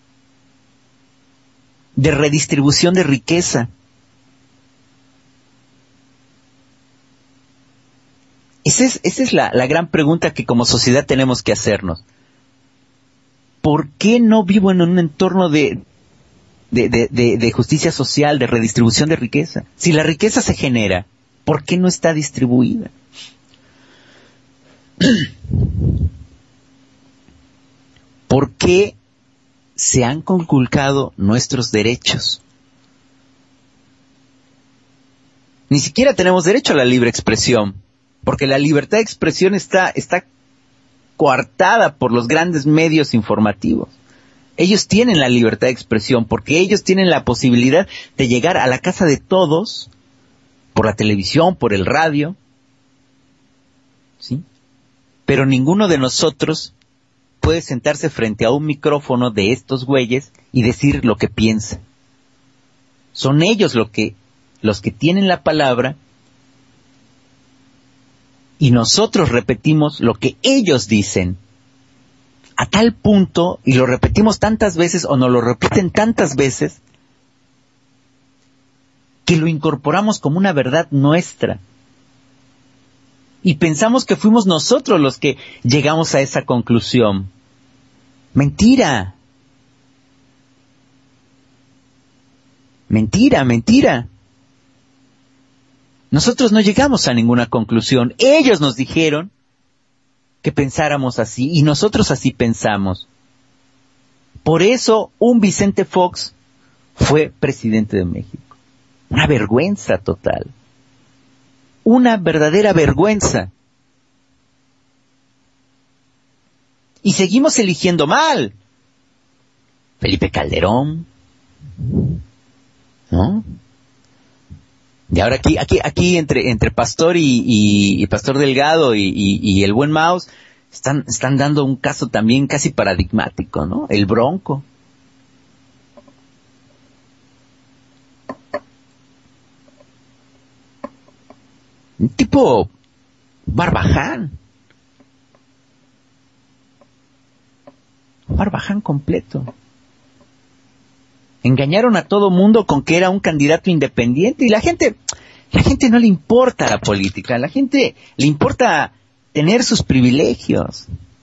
de redistribución de riqueza? Esa es, esa es la, la gran pregunta que como sociedad tenemos que hacernos. ¿Por qué no vivo en un entorno de, de, de, de, de justicia social, de redistribución de riqueza? Si la riqueza se genera, ¿por qué no está distribuida? ¿Por qué se han conculcado nuestros derechos? Ni siquiera tenemos derecho a la libre expresión, porque la libertad de expresión está, está coartada por los grandes medios informativos. Ellos tienen la libertad de expresión porque ellos tienen la posibilidad de llegar a la casa de todos por la televisión, por el radio, ¿sí? Pero ninguno de nosotros puede sentarse frente a un micrófono de estos güeyes y decir lo que piensa. Son ellos lo que, los que tienen la palabra y nosotros repetimos lo que ellos dicen a tal punto, y lo repetimos tantas veces o nos lo repiten tantas veces, que lo incorporamos como una verdad nuestra. Y pensamos que fuimos nosotros los que llegamos a esa conclusión. Mentira. Mentira, mentira. Nosotros no llegamos a ninguna conclusión. Ellos nos dijeron que pensáramos así y nosotros así pensamos. Por eso un Vicente Fox fue presidente de México. Una vergüenza total. Una verdadera vergüenza. Y seguimos eligiendo mal. Felipe Calderón, ¿no? Y ahora aquí, aquí, aquí entre, entre Pastor y, y, y Pastor Delgado y, y, y el buen Maus, están, están dando un caso también casi paradigmático, ¿no? El Bronco. Un tipo barbaján. Un barbaján completo. Engañaron a todo mundo con que era un candidato independiente y la gente, la gente no le importa la política, a la gente le importa tener sus privilegios.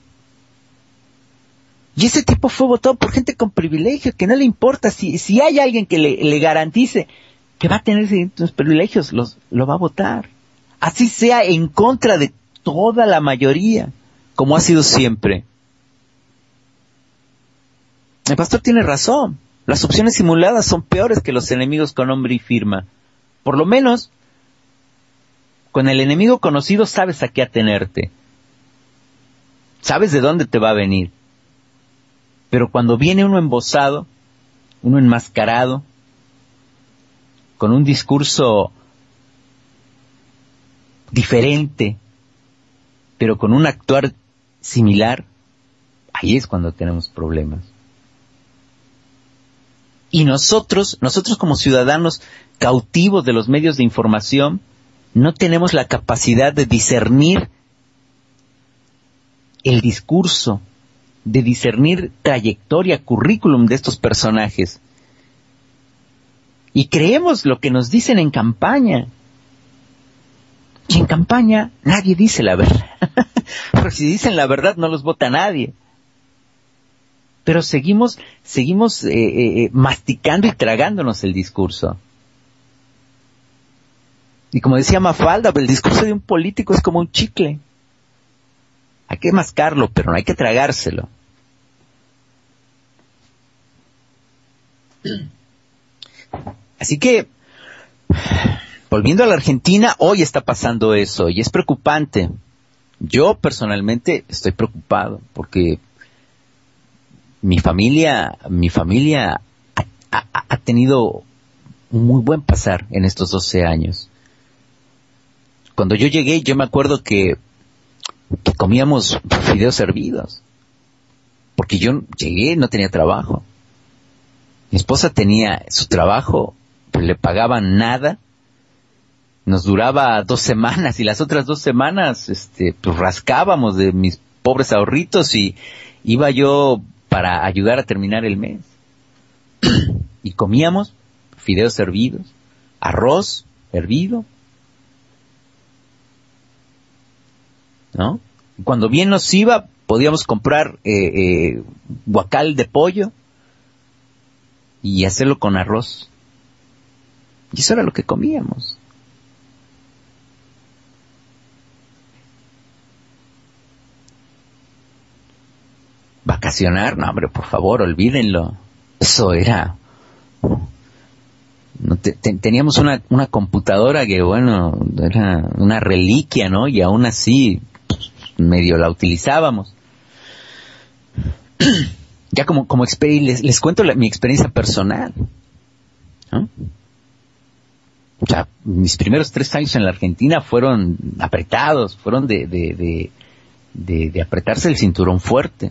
Y ese tipo fue votado por gente con privilegios, que no le importa si, si hay alguien que le, le garantice que va a tener sus privilegios, los, lo va a votar. Así sea en contra de toda la mayoría, como ha sido siempre. El pastor tiene razón. Las opciones simuladas son peores que los enemigos con nombre y firma. Por lo menos, con el enemigo conocido sabes a qué atenerte. Sabes de dónde te va a venir. Pero cuando viene uno embosado, uno enmascarado, con un discurso diferente, pero con un actuar similar, ahí es cuando tenemos problemas. Y nosotros, nosotros como ciudadanos cautivos de los medios de información, no tenemos la capacidad de discernir el discurso, de discernir trayectoria, currículum de estos personajes. Y creemos lo que nos dicen en campaña. Y en campaña nadie dice la verdad. Porque si dicen la verdad no los vota nadie. Pero seguimos, seguimos eh, eh, masticando y tragándonos el discurso. Y como decía Mafalda, el discurso de un político es como un chicle. Hay que mascarlo, pero no hay que tragárselo. Así que, volviendo a la Argentina, hoy está pasando eso y es preocupante. Yo personalmente estoy preocupado porque mi familia, mi familia ha, ha, ha tenido un muy buen pasar en estos doce años. Cuando yo llegué, yo me acuerdo que, que comíamos fideos hervidos. Porque yo llegué, no tenía trabajo. Mi esposa tenía su trabajo, pues le pagaban nada. Nos duraba dos semanas y las otras dos semanas, este, pues rascábamos de mis pobres ahorritos y iba yo para ayudar a terminar el mes. Y comíamos fideos hervidos, arroz hervido. ¿no? Cuando bien nos iba, podíamos comprar eh, eh, guacal de pollo y hacerlo con arroz. Y eso era lo que comíamos. Vacacionar, no, hombre, por favor, olvídenlo. Eso era... No, te, te, teníamos una, una computadora que, bueno, era una reliquia, ¿no? Y aún así, medio la utilizábamos. Ya como, como exper- les, les cuento la, mi experiencia personal, ¿no? O sea, mis primeros tres años en la Argentina fueron apretados, fueron de, de, de, de, de apretarse el cinturón fuerte.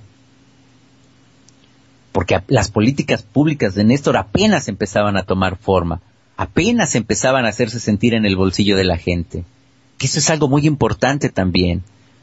Porque las políticas públicas de Néstor apenas empezaban a tomar forma, apenas empezaban a hacerse sentir en el bolsillo de la gente. Que eso es algo muy importante también.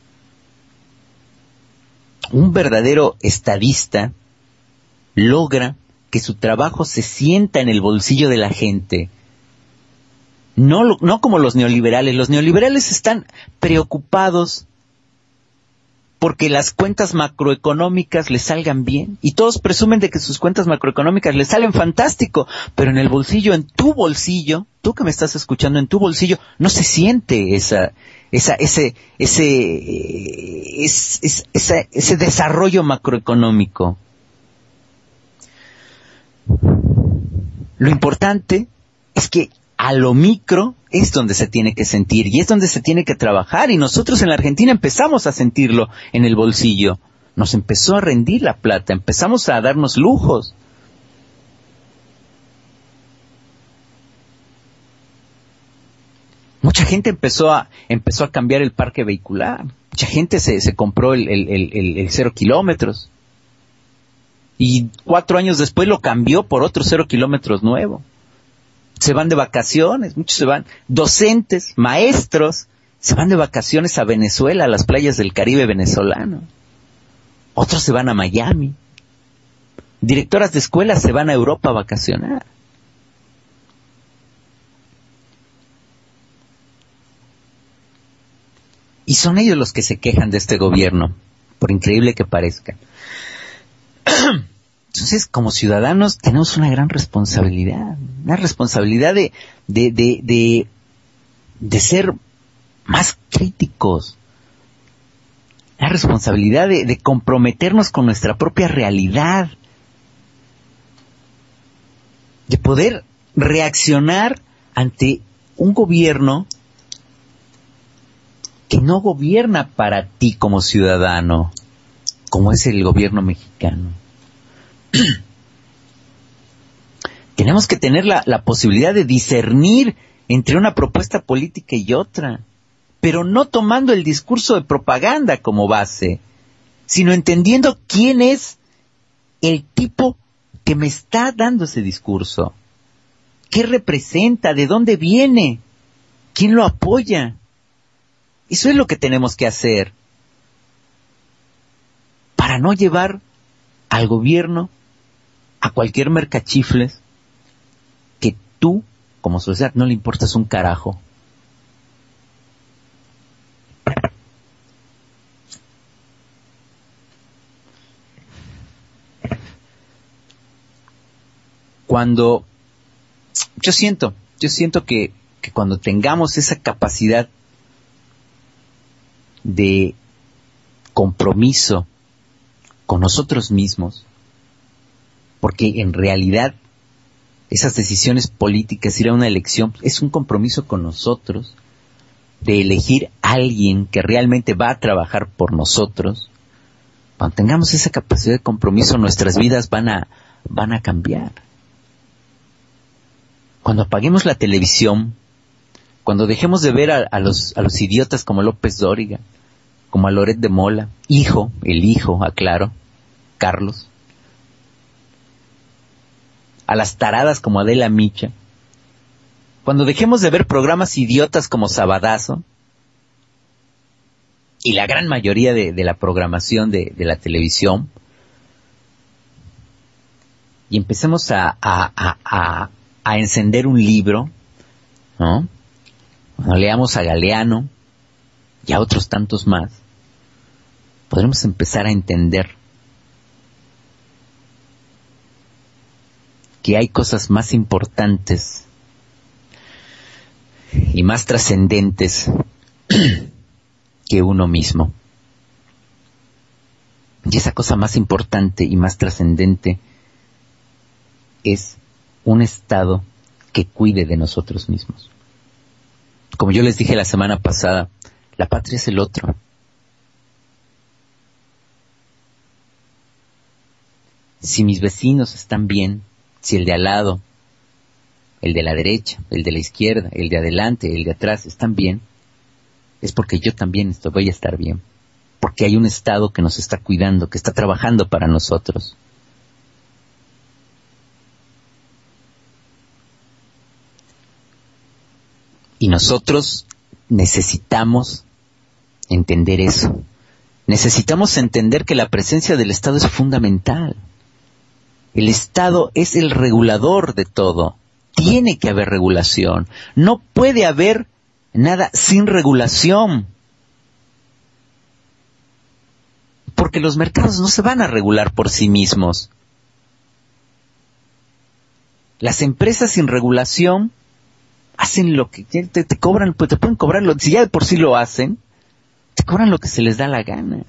Un verdadero estadista logra que su trabajo se sienta en el bolsillo de la gente. No, no como los neoliberales. Los neoliberales están preocupados porque las cuentas macroeconómicas les salgan bien. Y todos presumen de que sus cuentas macroeconómicas les salen fantástico. Pero en el bolsillo, en tu bolsillo, tú que me estás escuchando, en tu bolsillo, no se siente esa, esa, ese, ese, es, es, esa, ese desarrollo macroeconómico. Lo importante es que a lo micro es donde se tiene que sentir y es donde se tiene que trabajar, y nosotros en la Argentina empezamos a sentirlo en el bolsillo. Nos empezó a rendir la plata, empezamos a darnos lujos. Mucha gente empezó a empezó a cambiar el parque vehicular. Mucha gente se, se compró el, el, el, el cero kilómetros. Y cuatro años después lo cambió por otro cero kilómetros nuevo. Se van de vacaciones, muchos se van, docentes, maestros, se van de vacaciones a Venezuela, a las playas del Caribe venezolano. Otros se van a Miami. Directoras de escuelas se van a Europa a vacacionar. Y son ellos los que se quejan de este gobierno, por increíble que parezca. Entonces, como ciudadanos, tenemos una gran responsabilidad, una responsabilidad de, de, de, de, de ser más críticos, la responsabilidad de, de comprometernos con nuestra propia realidad, de poder reaccionar ante un gobierno que no gobierna para ti como ciudadano, como es el gobierno mexicano. Tenemos que tener la, la posibilidad de discernir entre una propuesta política y otra, pero no tomando el discurso de propaganda como base, sino entendiendo quién es el tipo que me está dando ese discurso, qué representa, de dónde viene, quién lo apoya. Eso es lo que tenemos que hacer para no llevar al gobierno a cualquier mercachifles que tú, como sociedad, no le importas un carajo. Cuando yo siento, yo siento que, que cuando tengamos esa capacidad de compromiso con nosotros mismos, porque en realidad esas decisiones políticas, ir a una elección, es un compromiso con nosotros, de elegir a alguien que realmente va a trabajar por nosotros. Cuando tengamos esa capacidad de compromiso, nuestras vidas van a, van a cambiar. Cuando apaguemos la televisión, cuando dejemos de ver a, a los, a los idiotas como López Dóriga, como a Loret de Mola, hijo, el hijo, aclaro, Carlos, a las taradas como Adela Micha, cuando dejemos de ver programas idiotas como Sabadazo y la gran mayoría de, de la programación de, de la televisión, y empecemos a, a, a, a, a encender un libro, ¿no? Cuando leamos a Galeano y a otros tantos más, podremos empezar a entender que hay cosas más importantes y más trascendentes que uno mismo. Y esa cosa más importante y más trascendente es un estado que cuide de nosotros mismos. Como yo les dije la semana pasada, la patria es el otro. Si mis vecinos están bien, si el de al lado, el de la derecha, el de la izquierda, el de adelante, el de atrás están bien, es porque yo también estoy, voy a estar bien. Porque hay un Estado que nos está cuidando, que está trabajando para nosotros. Y nosotros necesitamos entender eso. Necesitamos entender que la presencia del Estado es fundamental. El Estado es el regulador de todo. Tiene que haber regulación. No puede haber nada sin regulación. Porque los mercados no se van a regular por sí mismos. Las empresas sin regulación hacen lo que te, te cobran, pues te pueden cobrar, lo, si ya de por sí lo hacen, te cobran lo que se les da la gana.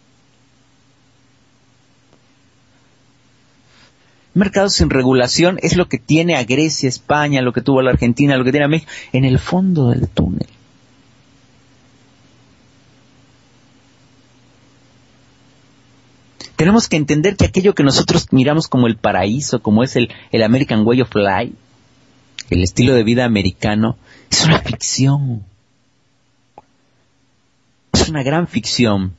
Mercados sin regulación es lo que tiene a Grecia, España, lo que tuvo a la Argentina, lo que tiene a México, en el fondo del túnel. Tenemos que entender que aquello que nosotros miramos como el paraíso, como es el, el American Way of Life, el estilo de vida americano, es una ficción. Es una gran ficción.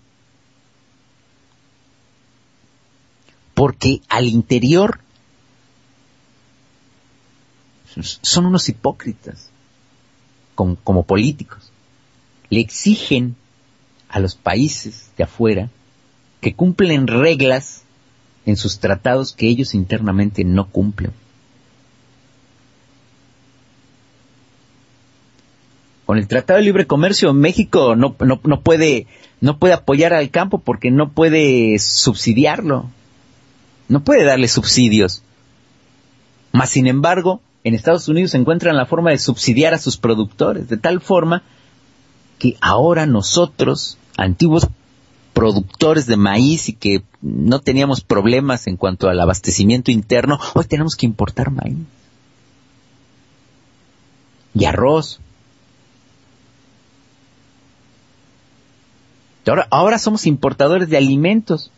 Porque al interior son unos hipócritas, como, como políticos. Le exigen a los países de afuera que cumplen reglas en sus tratados que ellos internamente no cumplen. Con el Tratado de Libre Comercio, México no, no, no puede, no puede apoyar al campo porque no puede subsidiarlo. No puede darle subsidios. Mas, sin embargo, en Estados Unidos encuentran la forma de subsidiar a sus productores, de tal forma que ahora nosotros, antiguos productores de maíz y que no teníamos problemas en cuanto al abastecimiento interno, hoy tenemos que importar maíz y arroz. Ahora, ahora somos importadores de alimentos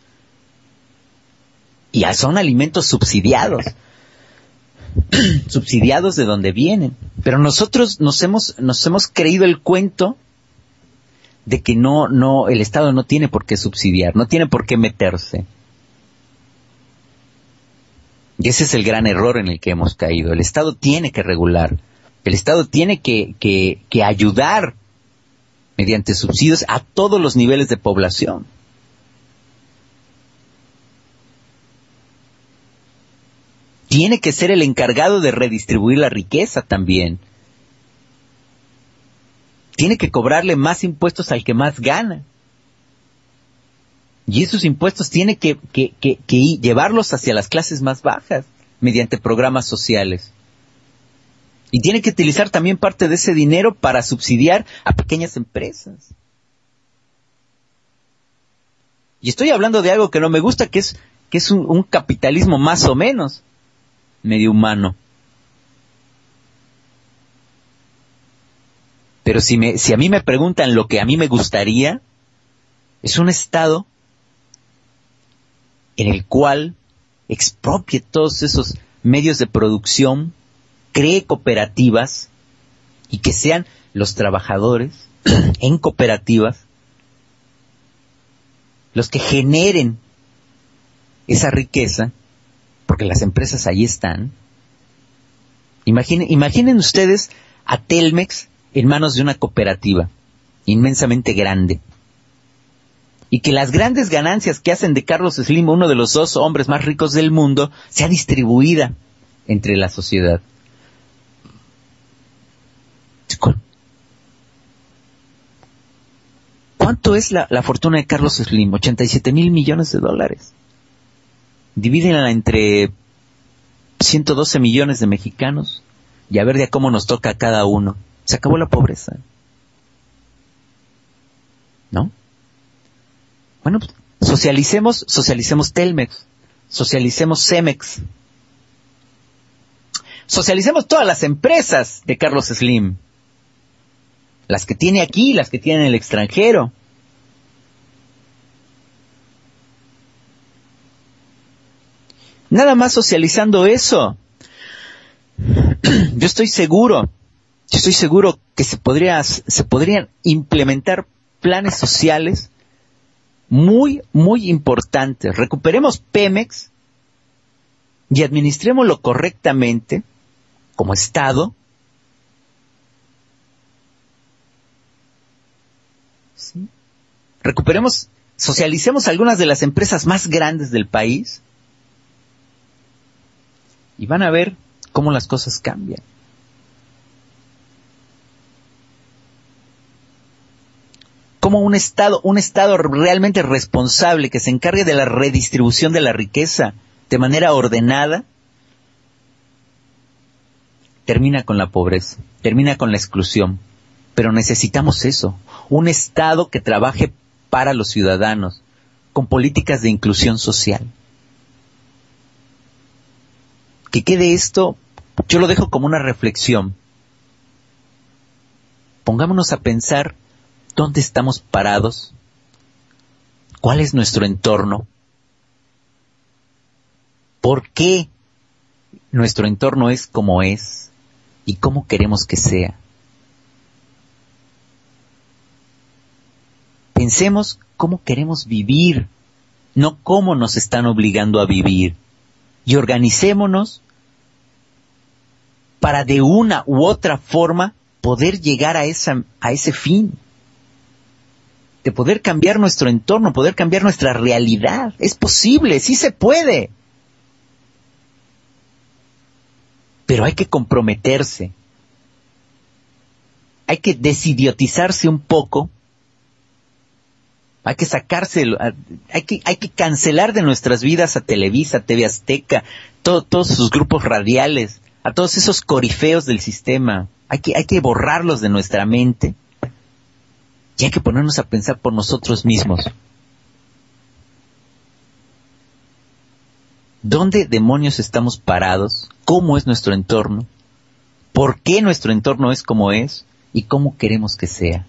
y son alimentos subsidiados, subsidiados de donde vienen. Pero nosotros nos hemos nos hemos creído el cuento de que no, no, el Estado no tiene por qué subsidiar, no tiene por qué meterse. Y ese es el gran error en el que hemos caído. El Estado tiene que regular, el Estado tiene que, que, que ayudar mediante subsidios a todos los niveles de población. Tiene que ser el encargado de redistribuir la riqueza también. Tiene que cobrarle más impuestos al que más gana. Y esos impuestos tiene que, que, que, que llevarlos hacia las clases más bajas mediante programas sociales. Y tiene que utilizar también parte de ese dinero para subsidiar a pequeñas empresas. Y estoy hablando de algo que no me gusta, que es, que es un, un capitalismo más o menos medio humano. Pero si, me, si a mí me preguntan lo que a mí me gustaría, es un Estado en el cual expropie todos esos medios de producción, cree cooperativas y que sean los trabajadores en cooperativas los que generen esa riqueza, porque las empresas ahí están. Imaginen, imaginen ustedes a Telmex en manos de una cooperativa inmensamente grande, y que las grandes ganancias que hacen de Carlos Slim, uno de los dos hombres más ricos del mundo, sea distribuida entre la sociedad. ¿Cuánto es la, la fortuna de Carlos Slim? ochenta y siete mil millones de dólares. Divídenla entre ciento doce millones de mexicanos y a ver de cómo nos toca a cada uno. Se acabó la pobreza, ¿no? Bueno, pues, socialicemos, socialicemos Telmex, socialicemos Cemex, socialicemos todas las empresas de Carlos Slim, las que tiene aquí, las que tiene en el extranjero. Nada más socializando eso, yo estoy seguro, yo estoy seguro que se podría, se podrían implementar planes sociales muy, muy importantes. Recuperemos Pemex y administrémoslo correctamente como Estado. ¿Sí? Recuperemos, socialicemos algunas de las empresas más grandes del país y van a ver cómo las cosas cambian. Como un Estado, un Estado realmente responsable que se encargue de la redistribución de la riqueza de manera ordenada, termina con la pobreza, termina con la exclusión. Pero necesitamos eso, un Estado que trabaje para los ciudadanos, con políticas de inclusión social. Que quede esto, yo lo dejo como una reflexión. Pongámonos a pensar dónde estamos parados, cuál es nuestro entorno, por qué nuestro entorno es como es y cómo queremos que sea. Pensemos cómo queremos vivir, no cómo nos están obligando a vivir. Y organicémonos para de una u otra forma poder llegar a esa, a ese fin. De poder cambiar nuestro entorno, poder cambiar nuestra realidad. Es posible, sí se puede. Pero hay que comprometerse. Hay que desidiotizarse un poco. Hay que sacarse, hay que, hay que cancelar de nuestras vidas a Televisa, T V Azteca, todo, todos sus grupos radiales, a todos esos corifeos del sistema. Hay que, hay que borrarlos de nuestra mente. Y hay que ponernos a pensar por nosotros mismos. ¿Dónde demonios estamos parados? ¿Cómo es nuestro entorno? ¿Por qué nuestro entorno es como es? ¿Y cómo queremos que sea?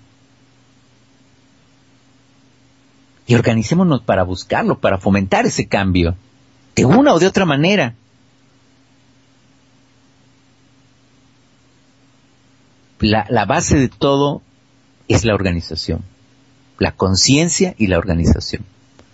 Y organicémonos para buscarlo, para fomentar ese cambio, de una o de otra manera. La, la base de todo es la organización, la conciencia y la organización.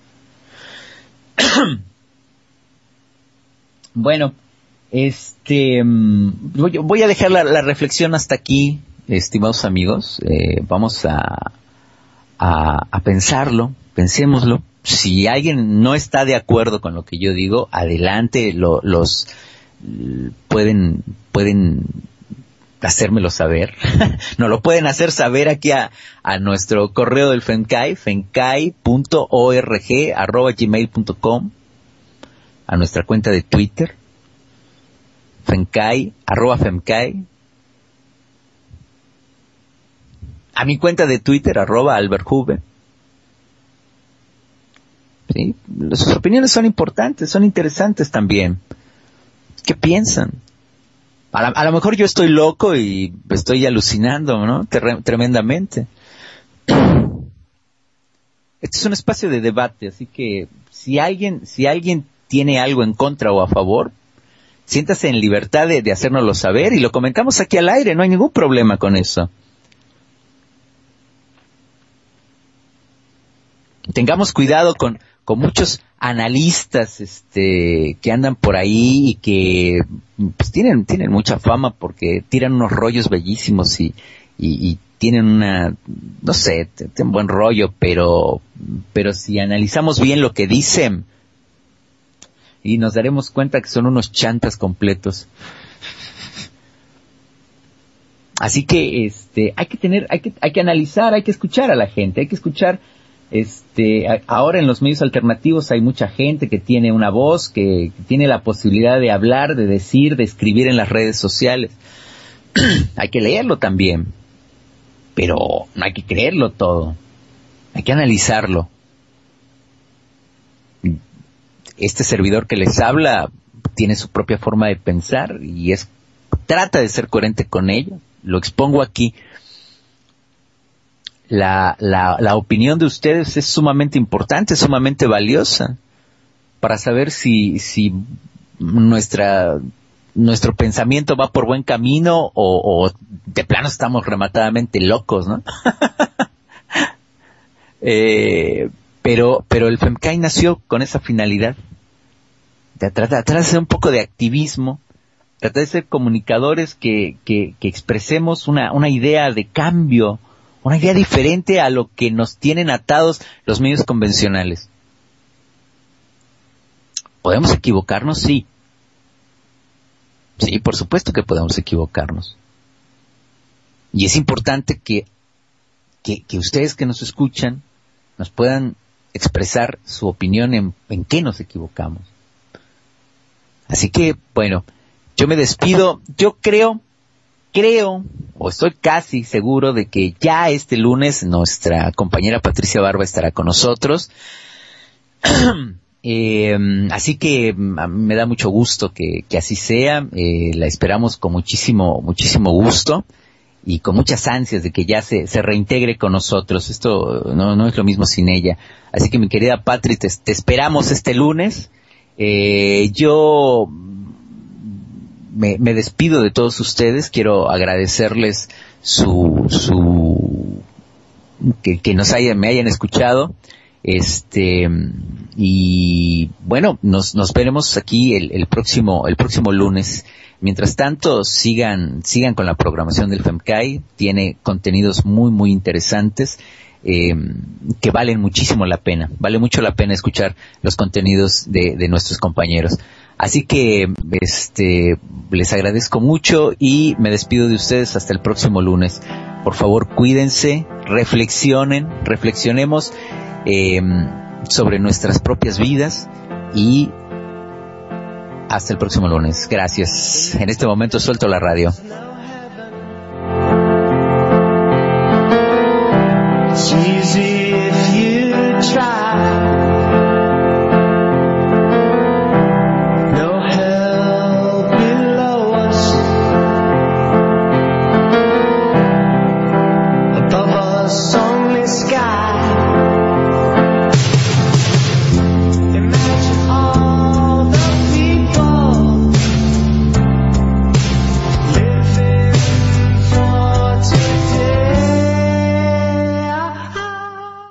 Bueno, este, voy, voy a dejar la, la reflexión hasta aquí, estimados amigos. Eh, vamos a, a, a pensarlo, pensémoslo. Si alguien no está de acuerdo con lo que yo digo, adelante, lo, los pueden, pueden hacérmelo saber. Nos lo pueden hacer saber aquí a, a nuestro correo del FEMCAI, femcai punto org arroba gmail punto com, a nuestra cuenta de Twitter, FEMCAI, arroba FEMCAI, a mi cuenta de Twitter, arroba albertjuve. ¿Sí? Sus opiniones son importantes, son interesantes también. ¿Qué piensan? A, la, a lo mejor yo estoy loco y estoy alucinando, ¿no? Ter- tremendamente. Este es un espacio de debate, así que si alguien, si alguien tiene algo en contra o a favor, siéntase en libertad de, de hacérnoslo saber y lo comentamos aquí al aire, no hay ningún problema con eso. Tengamos cuidado con, con muchos analistas este que andan por ahí y que pues tienen tienen mucha fama porque tiran unos rollos bellísimos y, y, y tienen una, no sé, tienen buen rollo, pero pero si analizamos bien lo que dicen y nos daremos cuenta que son unos chantas completos. así que este hay que tener, hay que, hay que analizar, hay que escuchar a la gente, hay que escuchar. Este, ahora en los medios alternativos hay mucha gente que tiene una voz, que, que tiene la posibilidad de hablar, de decir, de escribir en las redes sociales. Hay que leerlo también, pero no hay que creerlo todo, hay que analizarlo. Este servidor que les habla tiene su propia forma de pensar y es trata de ser coherente con ello, lo expongo aquí. La, la, la opinión de ustedes es sumamente importante, sumamente valiosa para saber si, si nuestra, nuestro pensamiento va por buen camino o, o de plano estamos rematadamente locos, ¿no? eh, pero, pero el FEMCAI nació con esa finalidad, de tratar de hacer un poco de activismo, tratar de ser comunicadores que, que, que expresemos una, una idea de cambio, una idea diferente a lo que nos tienen atados los medios convencionales. ¿Podemos equivocarnos? Sí. Sí, por supuesto que podemos equivocarnos. Y es importante que, que, que ustedes que nos escuchan nos puedan expresar su opinión en, en qué nos equivocamos. Así que, bueno, yo me despido. Yo creo... Creo, o estoy casi seguro de que ya este lunes nuestra compañera Patricia Barba estará con nosotros. eh, así que me da mucho gusto que, que así sea. Eh, la esperamos con muchísimo, muchísimo gusto y con muchas ansias de que ya se, se reintegre con nosotros. Esto no, no es lo mismo sin ella. Así que mi querida Patri, te, te esperamos este lunes. Eh, yo... Me, me despido de todos ustedes, quiero agradecerles su, su, que, que nos hayan, me hayan escuchado, este, y bueno, nos, nos veremos aquí el, el próximo, el próximo lunes. Mientras tanto, sigan, sigan con la programación del FEMCAI, tiene contenidos muy, muy interesantes, eh, que valen muchísimo la pena, vale mucho la pena escuchar los contenidos de, de nuestros compañeros. Así que, este, les agradezco mucho y me despido de ustedes hasta el próximo lunes. Por favor, cuídense, reflexionen, reflexionemos eh, sobre nuestras propias vidas y hasta el próximo lunes. Gracias. En este momento suelto la radio. Cheesy